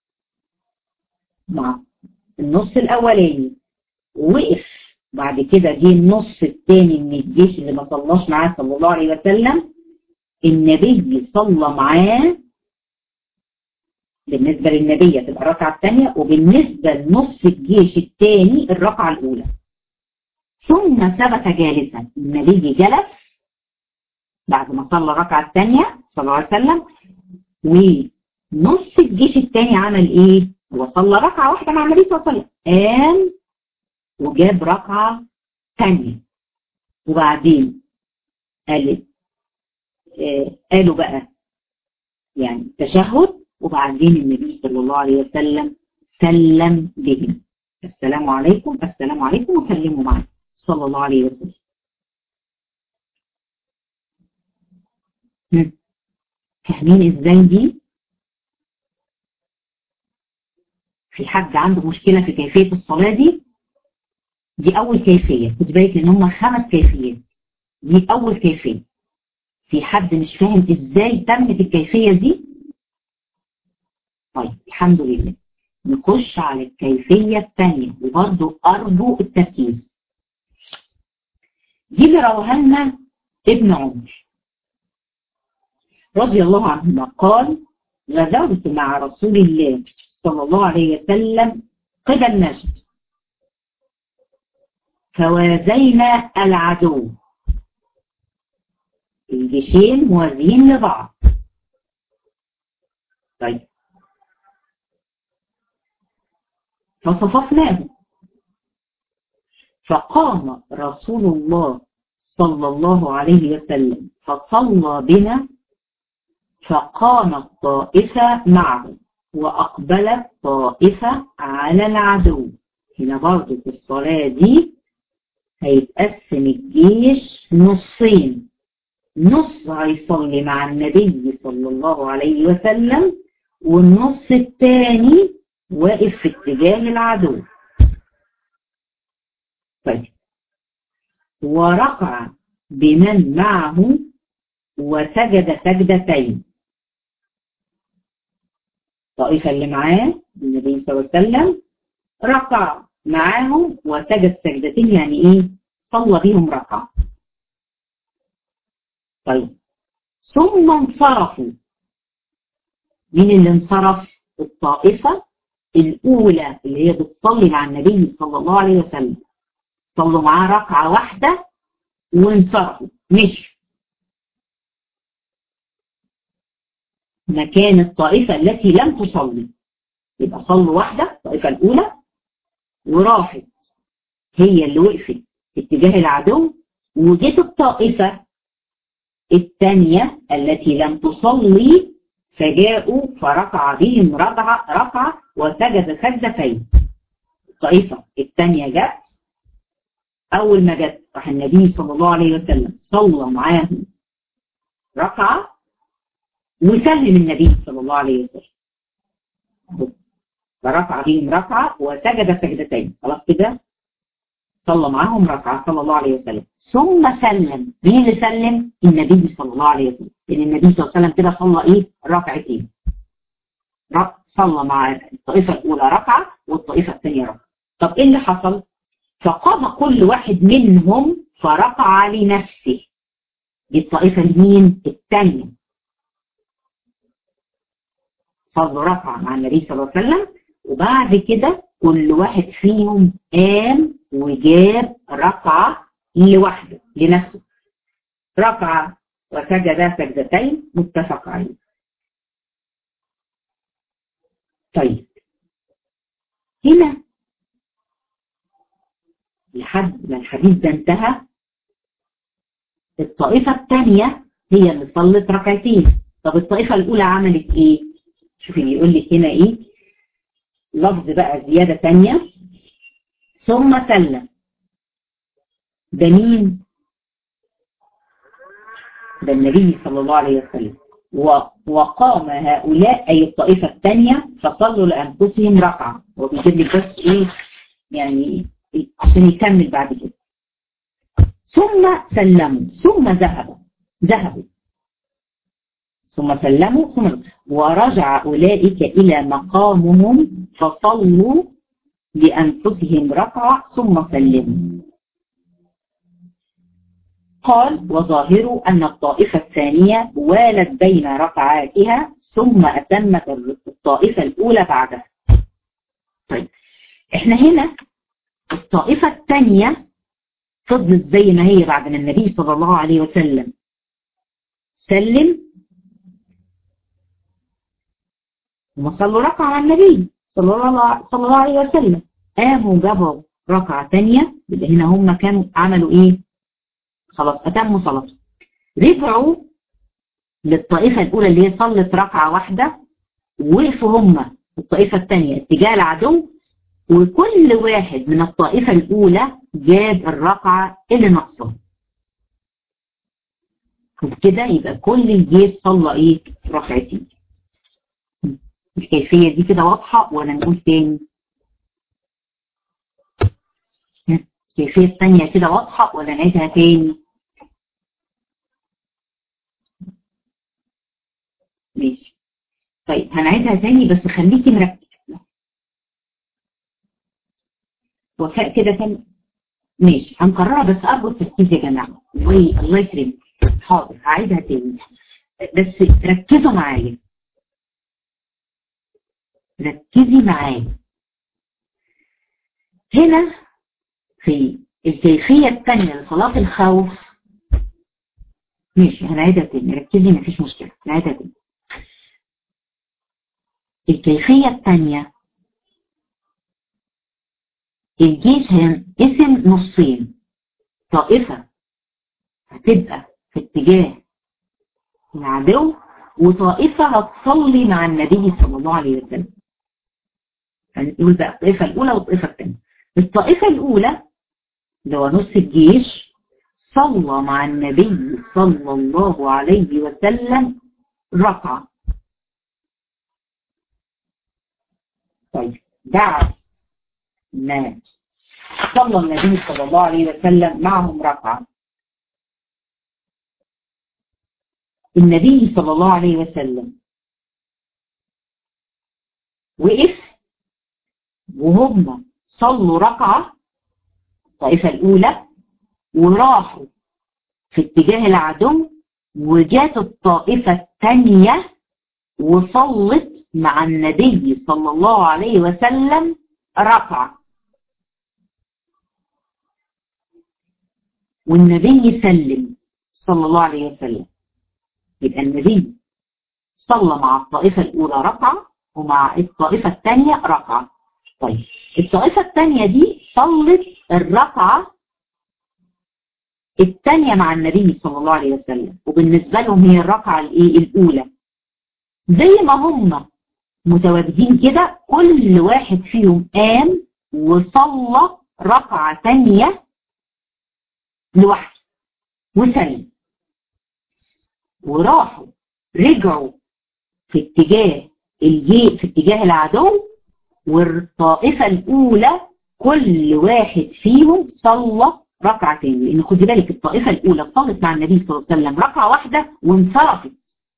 Speaker 1: مع النص الأولاني، وقف بعد كده جه النص الثاني من الجيش اللي ما صلاش معاه صلى الله عليه وسلم، النبي صلى معاه. بالنسبة للنبي تبقى الركعة الثانية، وبالنسبة لنص الجيش الثاني الركعة الأولى. ثم ثبت جالسا، النبي جلس بعد ما صلى الركعة الثانية صلى الله عليه وسلم، ونص الجيش الثاني عمل ايه؟ هو صلى ركعة واحدة مع النبي صلى الله عليه وسلم، قام وجاب ركعة ثانية. وبعدين قالوا بقى يعني تشهد، وبعدين النبي صلى الله عليه وسلم سلم بهم، السلام عليكم السلام عليكم، وسلموا معه صلى الله عليه وسلم. فاهمين ازاي دي؟ في حد عنده مشكلة في كيفية الصلاة دي؟ دي أول كيفية. خد بالك إن هم 5 كيفيات، دي أول كيفية. في حد مش فاهم ازاي تمت الكيفية دي؟ طيب الحمد لله، نخش على الكيفية الثانية، وبرضو أرجو التركيز. دي اللي رواه لنا ابن عمر رضي الله عنهما قال: غزوت مع رسول الله صلى الله عليه وسلم قبل نجد، فوازينا العدو، الجيشين موازيين لبعض. طيب فصففناه، فقام رسول الله صلى الله عليه وسلم فصلى بنا، فقامت طائفة معه وأقبلت طائفة على العدو. هنا برضو في الصلاة دي هيتقسم الجيش نصين، نص هيصلي مع النبي صلى الله عليه وسلم، والنص الثاني واقف في اتجاه العدو. طيب، وركع بمن معه وسجد سجدتين. الطائفة اللي معاه النبي صلى الله عليه وسلم ركع معاهم وسجد سجدتين، يعني ايه؟ صلى بهم ركعة. طيب، ثم انصرفوا. مين اللي انصرف؟ الطائفة الأولى اللي هي بتصلي مع النبي صلى الله عليه وسلم، صلوا معاه ركعة واحدة وانصرفوا، مش مكان الطائفة التي لم تصلي. يبقى صلوا واحدة الطائفة الأولى، وراحت هي اللي وقفت في اتجاه العدو، وجت الطائفة الثانية التي لم تصلي فجاءوا فركع بهم ركعة وسجد سجدتين. الطائفة الثانية جت، أول ما جت راح النبي صلى الله عليه وسلم صلى معاهم ركعة وسلم النبي صلى الله عليه وسلم، فركع بهم ركعة وسجد سجدتين. خلاص كده صلى معاهم ركعة صلى الله عليه وسلم، ثم سلم. مين اللي سلم؟ النبي صلى الله عليه وسلم. لأن النبي صلى الله عليه وسلم كده صلى ايه؟ ركعتين. صلى مع الطائفة الأولى ركعة والطائفة الثانية ركعة. طب ايه اللي حصل؟ فقام كل واحد منهم فركع لنفسه. دي الطائفة المين؟ الثانية. صلوا ركعة مع النبي صلى الله عليه وسلم، وبعد كده كل واحد فيهم قام وجاب ركعة لوحده لنفسه، ركعة وسجد سجدتين، متفق عليه. طيب، هنا لحد ما الحديث ده انتهى الطائفة الثانية هي اللي صلت ركعتين. طب الطائفة الأولى عملت ايه؟ شوفي بيقول لك هنا ايه لفظ بقى زيادة ثانية، ثم سلم. ده مين؟ ده النبي صلى الله عليه وسلم. وقام هؤلاء أي الطائفة الثانية فصلوا لأنفسهم ركعة. وبيجيب لك بس إيه يعني عشان يكمل بعد كده. ثم سلموا ثم ذهبوا ثم سلموا ثم ورجع أولئك إلى مقامهم فصلوا لأنفسهم ركعة ثم سلموا. قال وظاهر أن الطائفة الثانية والت بين ركعاتها ثم أتمت الطائفة الأولى بعدها. طيب، احنا هنا الطائفة الثانية فضلت زي ما هي بعد ما النبي صلى الله عليه وسلم سلم وصلوا ركعة على النبي صلى الله عليه وسلم، قاموا جابوا ركعة ثانية. يبقى هنا هم كانوا عملوا ايه؟ خلاص أتموا صلاتهم. رجعوا للطائفة الأولى اللي هي صلت ركعة واحدة، ووقفوا هم الطائفة الثانية اتجاه العدو، وكل واحد من الطائفة الأولى جاب الركعة اللي ناقصه. وبكده يبقى كل الجيش صلى ايه؟ ركعتين. الكيفية دي كده واضحة ولا نقول تاني؟ الكيفية الثانية كده واضحة ولا نعيدها تاني؟ ماشي. طيب هنعيدها تاني بس خليكي مركز. وفاء كده تاني. ماشي هنكررها بس أرجو التركيز يا جماعة. الله يكرمك. حاضر هعيدها تاني بس ركزوا معايا. ركزي معايا. هنا في الكيفية الثانية لصلاة الخوف. ماشي هنعيدها تاني، ركزي مفيش مشكلة، هنعيدها تاني. الكيفية الثانية الجيش هينقسم نصين، طائفة هتبقى في اتجاه العدو وطائفة هتصلي مع النبي صلى الله عليه وسلم. هنقول بقى الطائفة الأولى والطائفة الثانية. الطائفة الأولى اللي هو نص الجيش صلى مع النبي صلى الله عليه وسلم ركعة. طيب بعد ما صلى النبي صلى الله عليه وسلم معهم ركعة، النبي صلى الله عليه وسلم وقف وهم صلوا ركعة الطائفة الأولى، وراحوا في اتجاه العدو، وجات الطائفة الثانية وصلت مع النبي صلى الله عليه وسلم ركعة، والنبي سلم صلى الله عليه وسلم. يبقى النبي صلى مع الطائفة الأولى ركعة ومع الطائفة الثانية ركعة. طيب الطائفة الثانية دي صلت الركعة الثانية مع النبي صلى الله عليه وسلم، وبالنسبة لهم هي الركعة الأولى. زي ما هم متواجدين كده، كل واحد فيهم قام وصلى ركعة ثانية لوحده وسلم، وراحوا رجعوا في اتجاه العدو، والطائفة الأولى كل واحد فيهم صلى ركعتين. لأن خدي بالك الطائفة الأولى صلت مع النبي صلى الله عليه وسلم ركعة واحدة وانصرفت،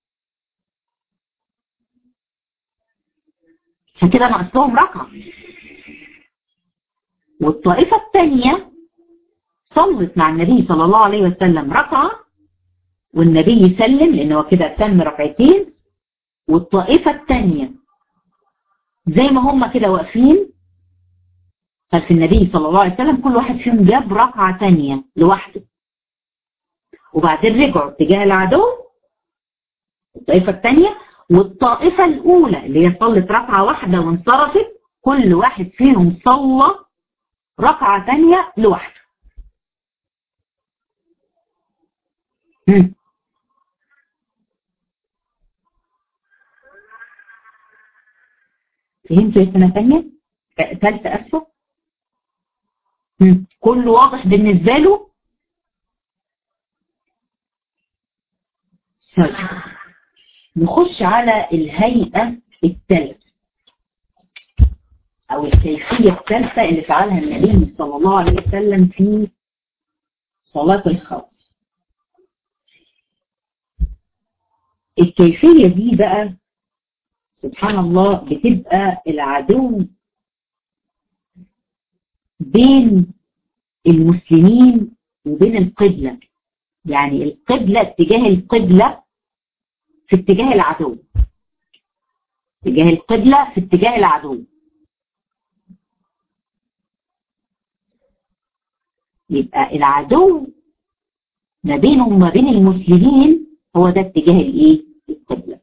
Speaker 1: فكده ناقصهم ركعة. والطائفة الثانية صلت مع النبي صلى الله عليه وسلم ركعة والنبي سلم، لأنه كده تم ركعتين. والطائفة الثانية زي ما هم كده واقفين خلف النبي صلى الله عليه وسلم، كل واحد فيهم جاب ركعة ثانية لوحده، وبعدين رجعوا اتجاه العدو الطائفة الثانية. والطائفة الأولى اللي هي صلت ركعة واحدة وانصرفت، كل واحد فيهم صلى ركعة ثانية لوحده. فهمتوا يا سنة ثانية؟ ثالثة أسفة؟ كله واضح بالنسبة له؟ طيب نخش على الهيئة الثالثة أو الكيفية الثالثة اللي فعلها النبي صلى الله عليه وسلم في صلاة الخوف. الكيفية دي بقى سبحان الله بتبقى العدو بين المسلمين وبين القبلة، يعني القبلة اتجاه القبلة في اتجاه العدو، اتجاه القبلة في اتجاه العدو. يبقى العدو ما بينهم وما بين المسلمين هو ده اتجاه الايه؟ القبلة.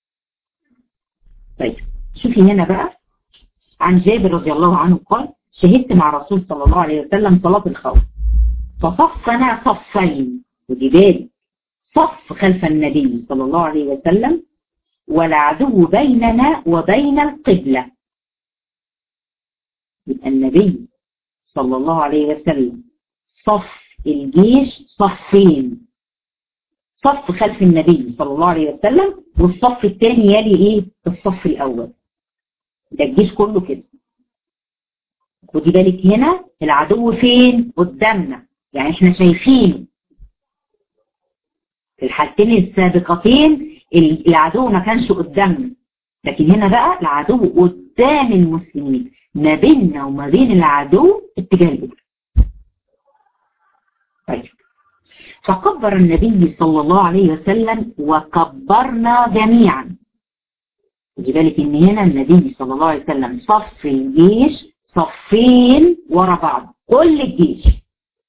Speaker 1: طيب شوفي هنا بقى عن جابر رضي الله عنه قال: شهدت مع رسول صلى الله عليه وسلم صلاة الخوف فصفنا صفين، ودي بالي صف خلف النبي صلى الله عليه وسلم والعدو بيننا وبين القبلة. يبقى النبي صلى الله عليه وسلم صف الجيش صفين، صف خلف النبي صلى الله عليه وسلم والصف الثاني يلي ايه؟ الصف الاول. ده الجيش كله كده. خدي بالك هنا العدو فين؟ قدامنا، يعني احنا شايفينه. في الحالتين السابقتين العدو ما كانش قدامنا، لكن هنا بقى العدو قدام المسلمين، ما بيننا وما بين العدو اتجاه القبلة. طيب فكبر النبي صلى الله عليه وسلم وكبرنا جميعا. خدي بالك ان هنا النبي صلى الله عليه وسلم صف الجيش صفين ورا بعض، كل الجيش،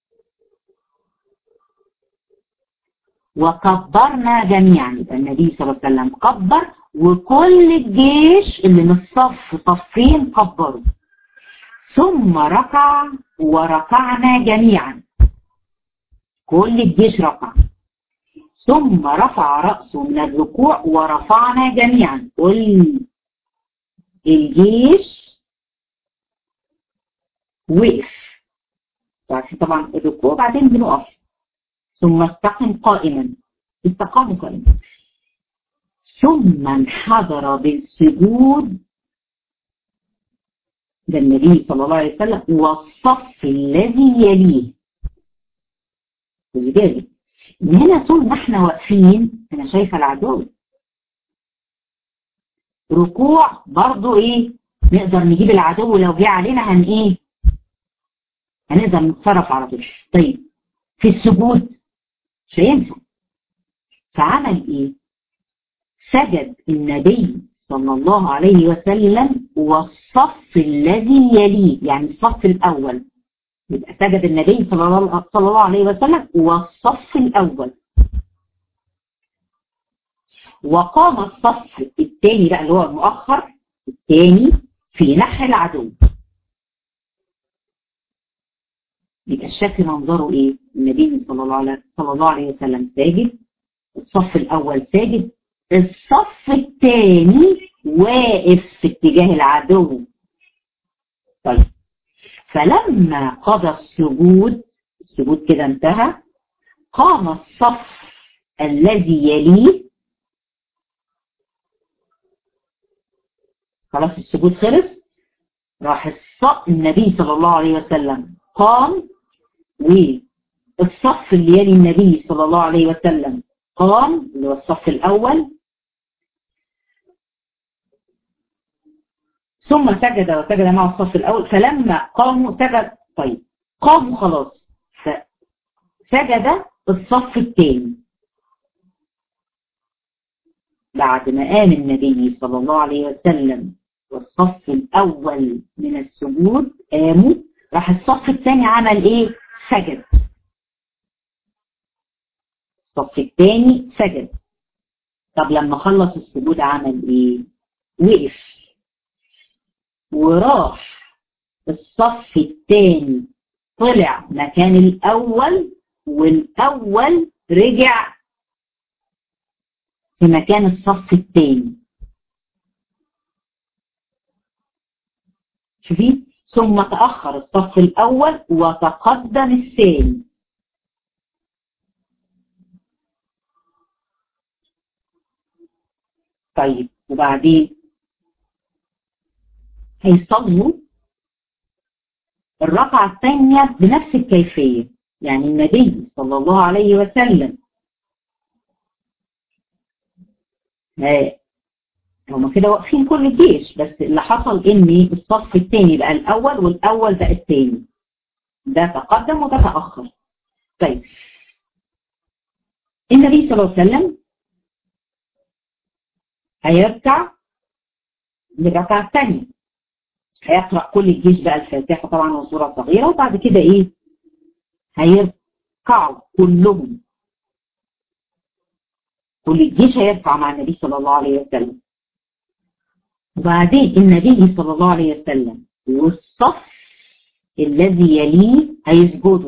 Speaker 1: وكبرنا جميعا. يبقى النبي صلى الله عليه وسلم كبر وكل الجيش اللي من الصف صفين كبروا، ثم ركع وركعنا جميعا، كل الجيش ركع، ثم رفع رأسه من الركوع ورفعنا جميعا، كل الجيش وقف. طبعا الركوع بعدين بنقف، ثم استقم قائما، استقاموا قائما، ثم انحدر بالسجود، ده النبي صلى الله عليه وسلم، والصف الذي يليه. خدي بالك ان هنا طول ما احنا واقفين انا شايفه العدو، ركوع برضو ايه، نقدر نجيب العدو لو جه علينا ايه، هنقدر نتصرف على طول. طيب في السجود مش هينفع، فعمل ايه؟ سجد النبي صلى الله عليه وسلم والصف الذي يليه، يعني الصف الاول، يبقى سجد النبي صلى الله عليه وسلم والصف الاول، وقام الصف الثاني بقى اللي هو المؤخر الثاني في نحر العدو. يبقى الشكل منظره ايه؟ النبي صلى الله عليه وسلم ساجد، الصف الاول ساجد، الصف الثاني واقف في اتجاه العدو. طيب فلما قضى السجود كده انتهى، قام الصف الذي يليه، خلاص السجود خلص، راح النبي صلى الله عليه وسلم قام، والصف اللي يلي النبي صلى الله عليه وسلم قام، اللي هو الصف الأول، ثم سجد وسجد مع الصف الأول، فلما قاموا سجد. طيب قاموا خلاص، فسجد الصف الثاني بعد ما قام النبي صلى الله عليه وسلم والصف الأول من السجود قاموا، راح الصف الثاني عمل ايه؟ سجد. الصف الثاني سجد. طب لما خلص السجود عمل ايه؟ وقف، وراح الصف الثاني طلع مكان الأول، والأول رجع في مكان الصف الثاني. شوفي، ثم تأخر الصف الأول وتقدم الثاني. طيب وبعدين هيصلوا الركعة الثانية بنفس الكيفية، يعني النبي صلى الله عليه وسلم هما كده واقفين كل الجيش، بس اللي حصل ان الصف الثاني بقى الاول والاول بقى الثاني، ده تقدم وده تأخر. طيب النبي صلى الله عليه وسلم هيركع للركعة الثانية، هيقرأ كل الجيش بقى الفاتحة طبعا وسورة صغيرة، وبعد كده ايه؟ هيركعوا كلهم، كل الجيش هيركع مع النبي صلى الله عليه وسلم. وبعدين النبي صلى الله عليه وسلم والصف الذي يليه هيسجدوا،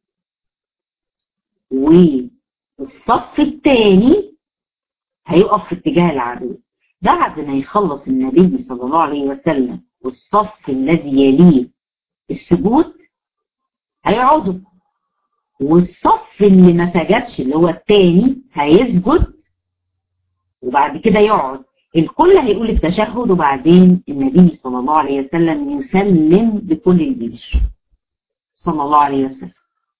Speaker 1: والصف الثاني هيقف في اتجاه العدو. بعد ما يخلص النبي صلى الله عليه وسلم والصف الذي يليه السجود هيقعدوا، والصف اللي ما سجدش اللي هو الثاني هيسجد، وبعد كده يقعد. الكل هيقول التشهد، وبعدين النبي صلى الله عليه وسلم يسلم بكل الجيش صلى الله عليه وسلم.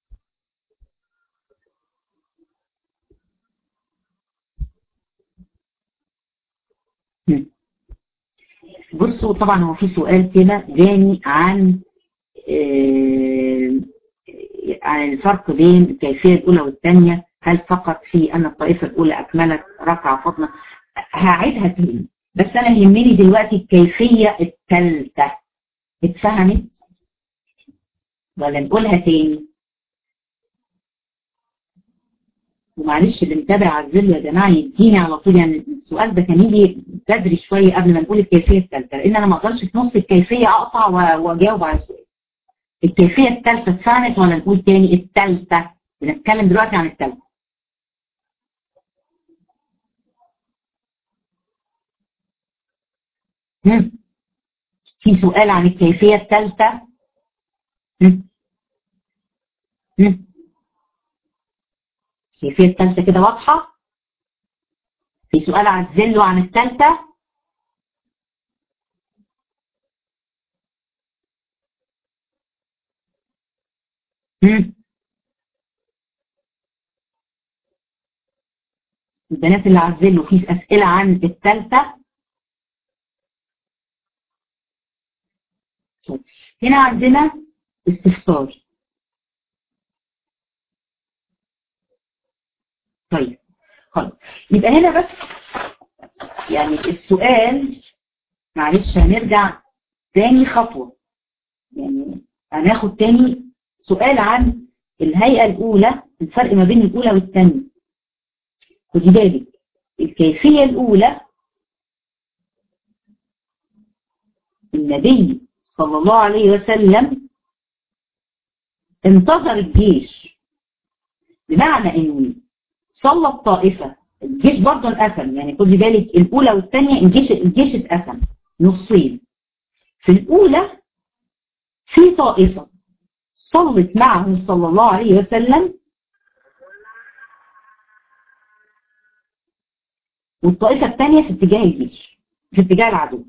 Speaker 1: بصوا طبعا هو في سؤال كده جاني عن الفرق بين الكيفية الأولى والثانية، هل فقط في أن الطائفة الأولى أكملت ركعة فضلا؟ هعيدها تاني، بس أنا يهمني دلوقتي الكيفية الثالثة، اتفهمت ولا نقولها تاني؟ ومعلش اللي متابع عزله يا جماعة يديني على طول، يعني السؤال ده كان يجي بدري شوية قبل ما نقول الكيفية الثالثة، لأن أنا ما أقدرش في نص الكيفية أقطع وأجاوب على السؤال. الكيفية الثالثة اتفهمت ولا نقول تاني؟ الثالثة، بنتكلم دلوقتي عن الثالثة. في سؤال عن الكيفية الثالثة؟ الكيفية الثالثة كده واضحة؟ في سؤال عزله عن الثالثة؟ البنات اللي عزلوا في أسئلة عن الثالثة؟ هنا عندنا استفسار. طيب خلاص، يبقى هنا بس يعني السؤال، معلش هنرجع تاني خطوة، يعني هناخد تاني سؤال عن الهيئة الأولى، الفرق ما بين الأولى والثانية. خدي بالك الكيفية الأولى النبي صلى الله عليه وسلم انتظر الجيش، بمعنى ان صلى الطائفة، الجيش برضه انقسم، يعني خدي بالك الأولى والثانية الجيش اتقسم نصين. في الأولى في طائفة صلت معه صلى الله عليه وسلم، والطائفة الثانية في اتجاه الجيش، في اتجاه العدو.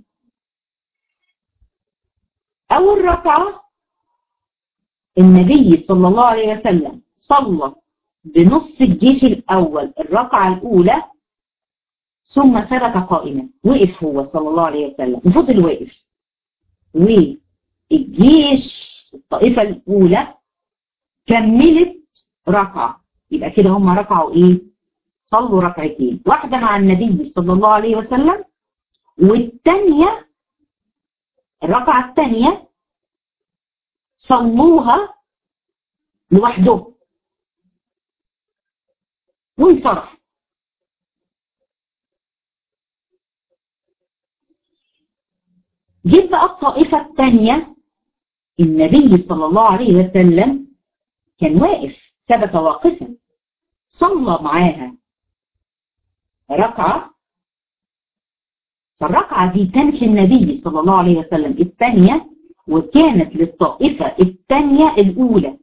Speaker 1: أول ركعة النبي صلى الله عليه وسلم صلى بنص الجيش الأول الركعة الأولى، ثم ثبت قائما، وقف هو صلى الله عليه وسلم وفضل واقف، والجيش الطائفة الأولى كملت ركعة. يبقى كده هم ركعوا ايه؟ صلوا ركعتين، واحدة مع النبي صلى الله عليه وسلم، والثانية الركعة الثانية صلوها لوحدهم وانصرف. جيت بقى الطائفة الثانية، النبي صلى الله عليه وسلم كان واقف، ثبت واقفا، صلى معاها ركعة، فالركعة دي كانت للنبي صلى الله عليه وسلم الثانية، وكانت للطائفة الثانية الأولى.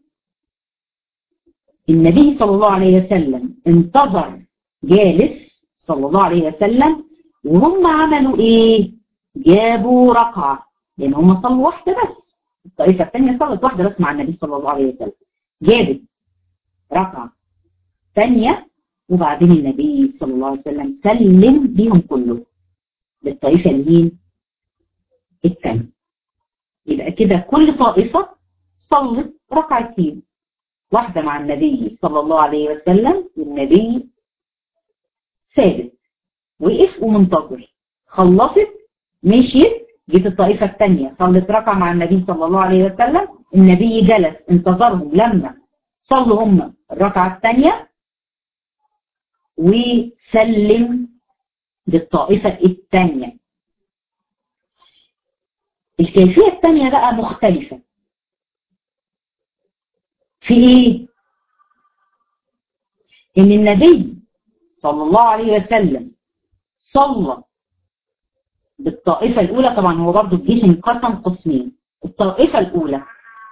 Speaker 1: النبي صلى الله عليه وسلم انتظر جالس صلى الله عليه وسلم، وهم عملوا ايه؟ جابوا ركعة، لان هم صلوا واحدة بس، الطائفة الثانية صلت واحدة بس مع النبي صلى الله عليه وسلم، جابت ركعة ثانية، وبعدين النبي صلى الله عليه وسلم سلم بيهم كلهم للطائفة اليمين الثانية. يبقى كده كل طائفة صلت ركعتين، واحدة مع النبي صلى الله عليه وسلم، والنبي ثابت وقف ومنتظر، خلصت مشيت، جيت الطائفة الثانية صلت ركعة مع النبي صلى الله عليه وسلم، النبي جلس انتظرهم لما صلوا هم الركعة الثانية، وسلم للطائفة الثانية. الكيفية الثانية بقى مختلفة في ايه؟ ان النبي صلى الله عليه وسلم صلى بالطائفة الأولى، طبعا هو برضو الجيش انقسم قسمين، الطائفة الأولى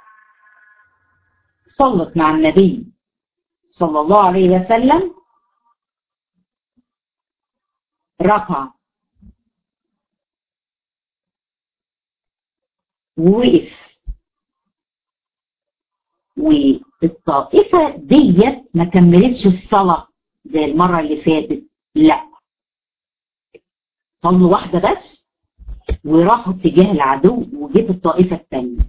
Speaker 1: صلت مع النبي صلى الله عليه وسلم ركعة، ووقف، والطائفة ديت ما كملتش الصلاة زي المرة اللي فاتت، لا، صلوا واحدة بس وراحوا اتجاه العدو، وجيت الطائفة الثانية.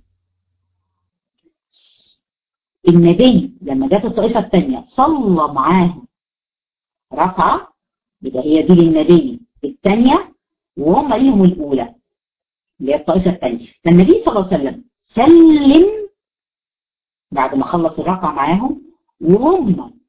Speaker 1: النبي لما جت الطائفة الثانية صلى معاها ركعة، يبقى هي دي للنبي الثانية، وهم ليهم الأولى اللي هي الطائفة الثانية. فالنبي صلى الله عليه وسلم سلم بعد ما خلص الركعة معاهم، وهم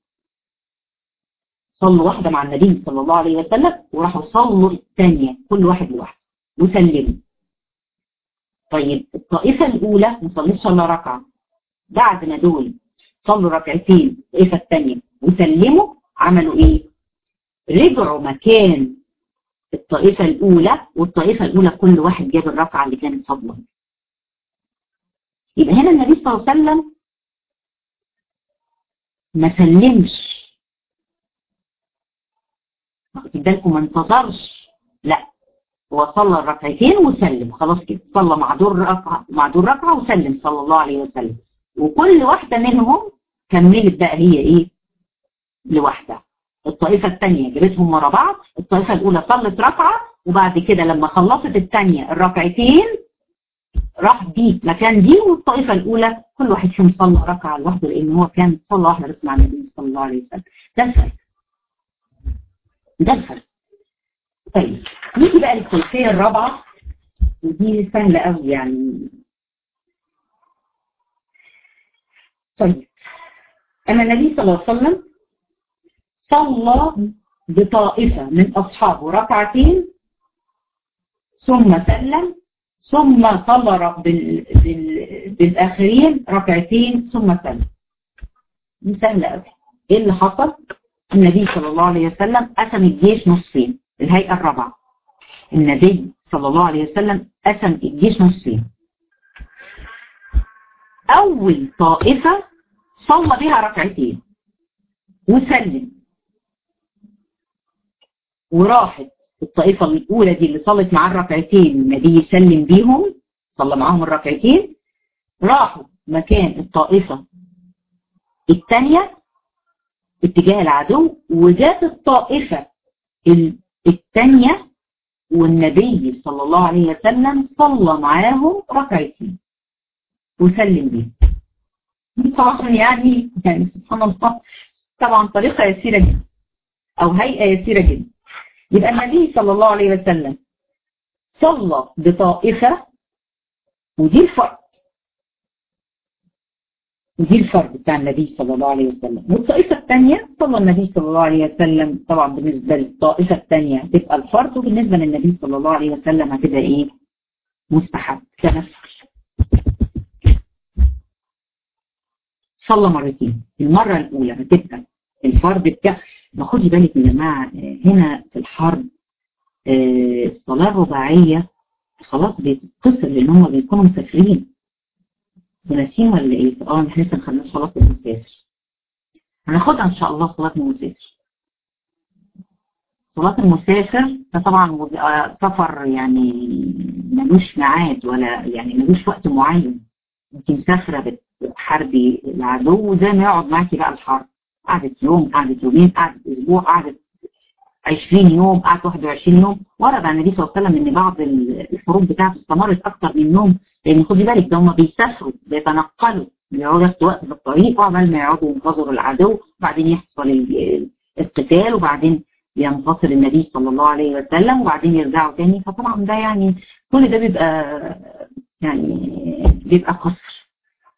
Speaker 1: صلوا واحدة مع النبي صلى الله عليه وسلم، وراحوا صلوا الثانية كل واحد لوحده وسلموا. طيب الطائفة الأولى ما صلتش إلا ركعة، بعد ما دول صلوا ركعتين الطائفة الثانية وسلموا، عملوا إيه؟ رجعوا مكان الطائفة الأولى، والطائفة الأولى كل واحد جاب الركعة اللي كانت صلوا. يبقى هنا النبي صلى الله عليه وسلم ما سلمش واخدين بالكم ما انتظرش، لا هو صلى الركعتين وسلم خلاص كده، صلى مع دور ركعه وسلم صلى الله عليه وسلم. وكل واحده منهم كملت بقى هي ايه لوحدها. الطائفه الثانيه جابتهم ورا بعض، الطائفه الاولى صلت ركعه وبعد كده لما خلصت الثانيه الركعتين راح دي مكان دي، والطائفه الاولى كل واحد فيهم صلى ركعه لوحده لان هو كان صلى واحده بس مع النبي صلى الله عليه وسلم. ده الفرق، ده الفرق. طيب نيجي بقى للكيفيه الرابعه ودي سهله قوي يعني. طيب أن النبي صلى الله عليه وسلم صلى بطائفة من أصحابه ركعتين ثم سلم، ثم صلى بالآخرين ركعتين ثم سلم. دي سهلة قوي. إيه اللي حصل؟ النبي صلى الله عليه وسلم قسم الجيش نصين. الهيئة الرابعة، النبي صلى الله عليه وسلم قسم الجيش نصين. أول طائفة صلى بها ركعتين وسلم، وراحت الطائفة الأولى دي اللي صلت معاه الركعتين النبي يسلم بيهم، صلى معاهم الركعتين، راحوا مكان الطائفة الثانية اتجاه العدو، وجات الطائفة الثانية والنبي صلى الله عليه وسلم صلى معاهم ركعتين وسلم بيهم. طبعا يعني سبحان الله، طبعا طريقة يسيرة جدا أو هيئة يسيرة جدا. يبقى النبي صلى الله عليه وسلم صلى بطائفة، ودي الفرد، ودي الفرد بتاع النبي صلى الله عليه وسلم. والطائفة الثانية صلى النبي صلى الله عليه وسلم، طبعا بالنسبة للطائفة الثانية تبقى الفرد، وبالنسبة للنبي صلى الله عليه وسلم هتبقى ايه؟ مستحب كنفل. صلى مرتين. المرة الأولى هتبقى الفرد بتاع، ما خدي بالك يا جماعة هنا في الحرب الصلاة الرباعية خلاص بيتصل لان هم بيكونوا مسافرين. وناسين ولا ايه؟ احنا لسه ما خدناش صلاة المسافر. هناخدها ان شاء الله صلاة المسافر. صلاة المسافر ده طبعا سفر يعني ملوش ميعاد ولا يعني ملوش وقت معين. انت مسافرة بتحاربي العدو زي ما يقعد معاكي بقى الحرب، قعدت يوم، قعدت يومين، قعدت اسبوع، قعدت 20 يوم، قعدت 21 يوم. ورد عن النبي صلى الله عليه وسلم ان بعض الحروب بتاعته استمرت اكتر من يوم، لان خدي بالك ده هم بيسافروا بيتنقلوا، بيقعدوا ياخدوا وقت في الطريق وعمال ما يقعدوا ينتظروا العدو، وبعدين يحصل القتال، وبعدين ينتصر النبي صلى الله عليه وسلم، وبعدين يرجعوا تاني. فطبعا ده يعني كل ده بيبقى قصر،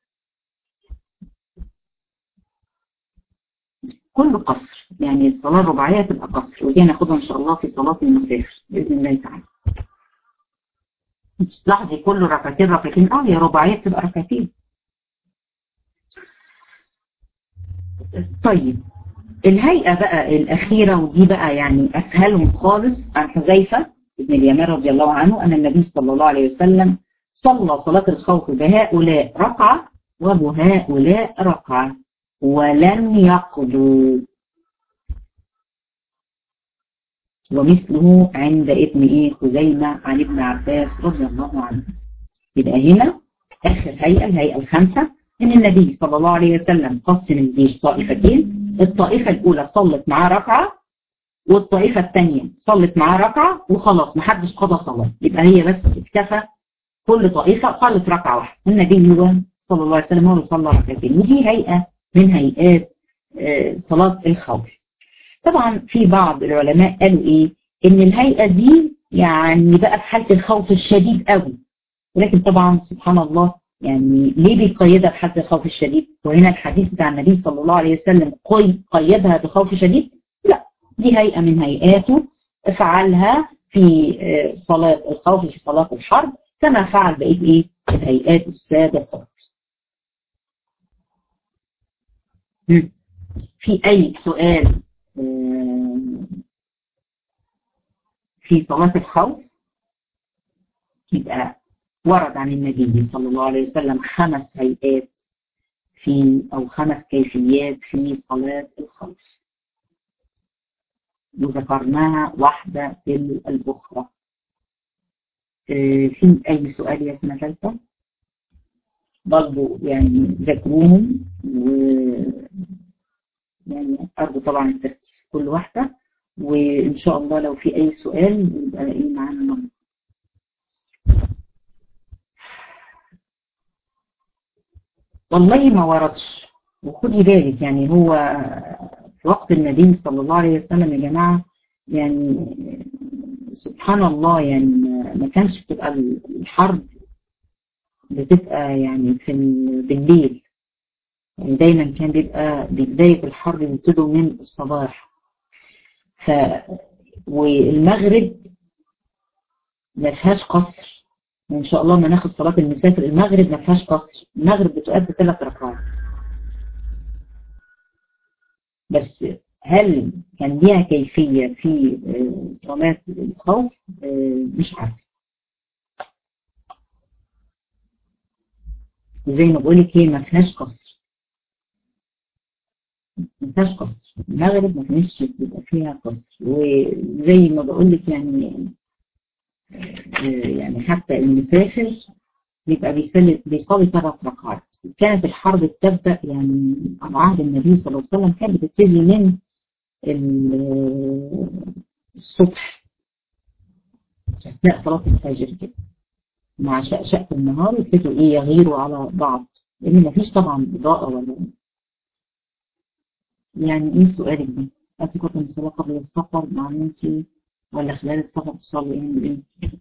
Speaker 1: كله قصر. يعني الصلاة الرباعية تبقى قصر، ودي هناخدها ان شاء الله في صلاة المسافر بإذن الله تعالى. تلاحظي كله ركعتين ركعتين، هي رباعية بتبقى ركعتين. طيب الهيئة بقى الأخيرة، ودي بقى يعني أسهلهم خالص، عن حذيفة بن اليمان رضي الله عنه أن النبي صلى الله عليه وسلم صلى صلاة الخوف بهؤلاء ركعة وبهؤلاء ركعة ولم يقضوا، ومثله عند ابن خزيمة عن ابن عباس رضي الله عنه. يبقى هنا آخر هيئة، الهيئة الخامسة، إن النبي صلى الله عليه وسلم قسم الجيش طائفتين. الطائفة الأولى صلت معاه ركعة، والطائفة الثانية صلت معاه ركعة، وخلاص محدش قضى صلاة. يبقى هي بس اكتفى كل طائفة صلت ركعة واحدة، النبي صلى الله عليه وسلم هو اللي صلى ركعتين. ودي هيئة من هيئات صلاة الخوف. طبعا في بعض العلماء قالوا ايه؟ ان الهيئة دي يعني بقى في حالة الخوف الشديد قوي، ولكن طبعا سبحان الله يعني ليه بيقيدها بحالة الخوف الشديد؟ وهنا الحديث بتاع النبي صلى الله عليه وسلم قيدها بخوف شديد؟ لا، دي هيئة من هيئاته افعلها في صلاة الخوف، في صلاة الحرب، كما فعل بقية الهيئات السابقة. في أي سؤال في صلاة الخوف؟ يبقى ورد عن النبي صلى الله عليه وسلم 5 هيئات أو 5 كيفيات في صلاة الخوف. وذكرناها واحدة في الأخرى. في أي سؤال يا سنة ثالثة؟ برضو يعني ذاكروهم، يعني أرجو طبعا التركيز في كل واحدة، وإن شاء الله لو في أي سؤال يبقى إيه معانا النهارده. والله ما وردش، وخدي بالك يعني هو في وقت النبي صلى الله عليه وسلم يا جماعة، يعني سبحان الله، يعني ما كانش بتبقى الحرب بتبقى يعني بالليل، يعني دايما كان بيبقى بداية الحرب بيبتدوا من الصباح. والمغرب ما فيهاش قصر، وإن شاء الله ما ناخد صلاة المسافر المغرب ما فيهاش قصر، المغرب بتؤدي 3 ركعات بس. هل كان ليها كيفية في صلاة الخوف؟ مش عارفة، زي ما بقولك هي ما فيهاش قصر، ما فيهاش قصر، المغرب ما كانش بيبقى فيها قصر. وزي ما بقولك يعني حتى المسافر بيبقى بيصلي 3 ركعات. كانت الحرب بتبدأ يعني على عهد النبي صلى الله عليه وسلم، كانت بتبتدي من الصبح أثناء صلاة الفجر كده، مع شقشقة النهار يبتدوا إيه يغيروا على بعض، لأن مفيش طبعا إضاءة ولا يعني. إيه سؤالك ده؟ أنت كنت مصلية قبل السفر مع أنتي ولا خلال السفر تصلي إيه؟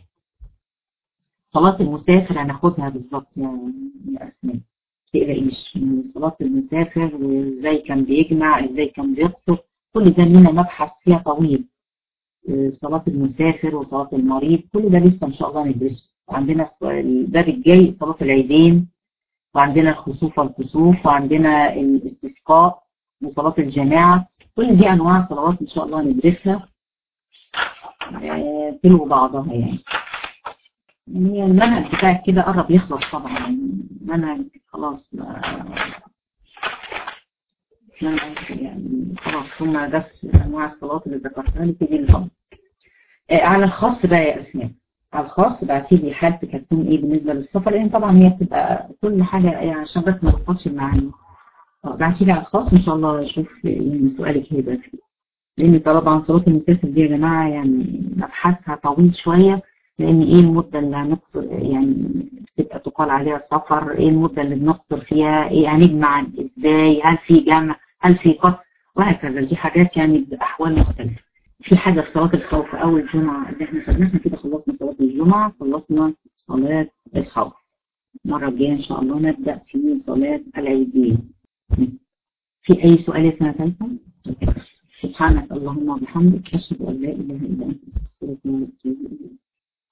Speaker 1: صلاة المسافر هناخدها بالظبط يا أسماء، ما تقلقيش من صلاة المسافر، وإزاي كان بيجمع، إزاي كان بيقصر، كل ده لنا مبحث فيها طويل. صلاة المسافر وصلاة المريض كل ده لسه إن شاء الله ندرسه. وعندنا الباب الجاي صلاة العيدين، وعندنا الخسوف والكسوف، وعندنا الاستسقاء وصلاة الجماعة. كل دي أنواع صلوات إن شاء الله ندرسها تلو بعضها يعني. يعني المنهج بتاعك كده قرب يخلص طبعا، يعني المنهج خلاص يعني خلاص هما بس أنواع الصلوات اللي ذكرتها لك دي الأمر. على الخاص بقى يا أسماء، على الخاص بعتي لي حالتك هتكون إيه بالنسبة للسفر، لأن طبعا هي بتبقى كل حاجة يعني عشان بس ما تخبطش معايا. بعتي لي على الخاص إن شاء الله أشوف يعني سؤالك هيبقى فيه، لأن طبعا صلاة المسافر دي يا جماعة يعني مبحثها طويل شوية. لأن إيه المدة اللي هنقصر يعني بتبقى تقال عليها سفر، إيه المدة اللي بنقصر فيها، إيه هنجمع إزاي، هل في جمع، هل في قصر، وهكذا. دي حاجات يعني بأحوال مختلفة. في حاجة في صلاة الخوف أول جمعة اللي إحنا خدناها، إحنا كده خلصنا صلاة الجمعة، خلصنا صلاة الخوف. المرة الجاية إن شاء الله نبدأ في صلاة العيدين. في أي سؤال يا سنة ثالثة؟ سبحانك اللهم وبحمدك أشهد أن لا إله إلا أنت أستغفرك وأتوب إليك.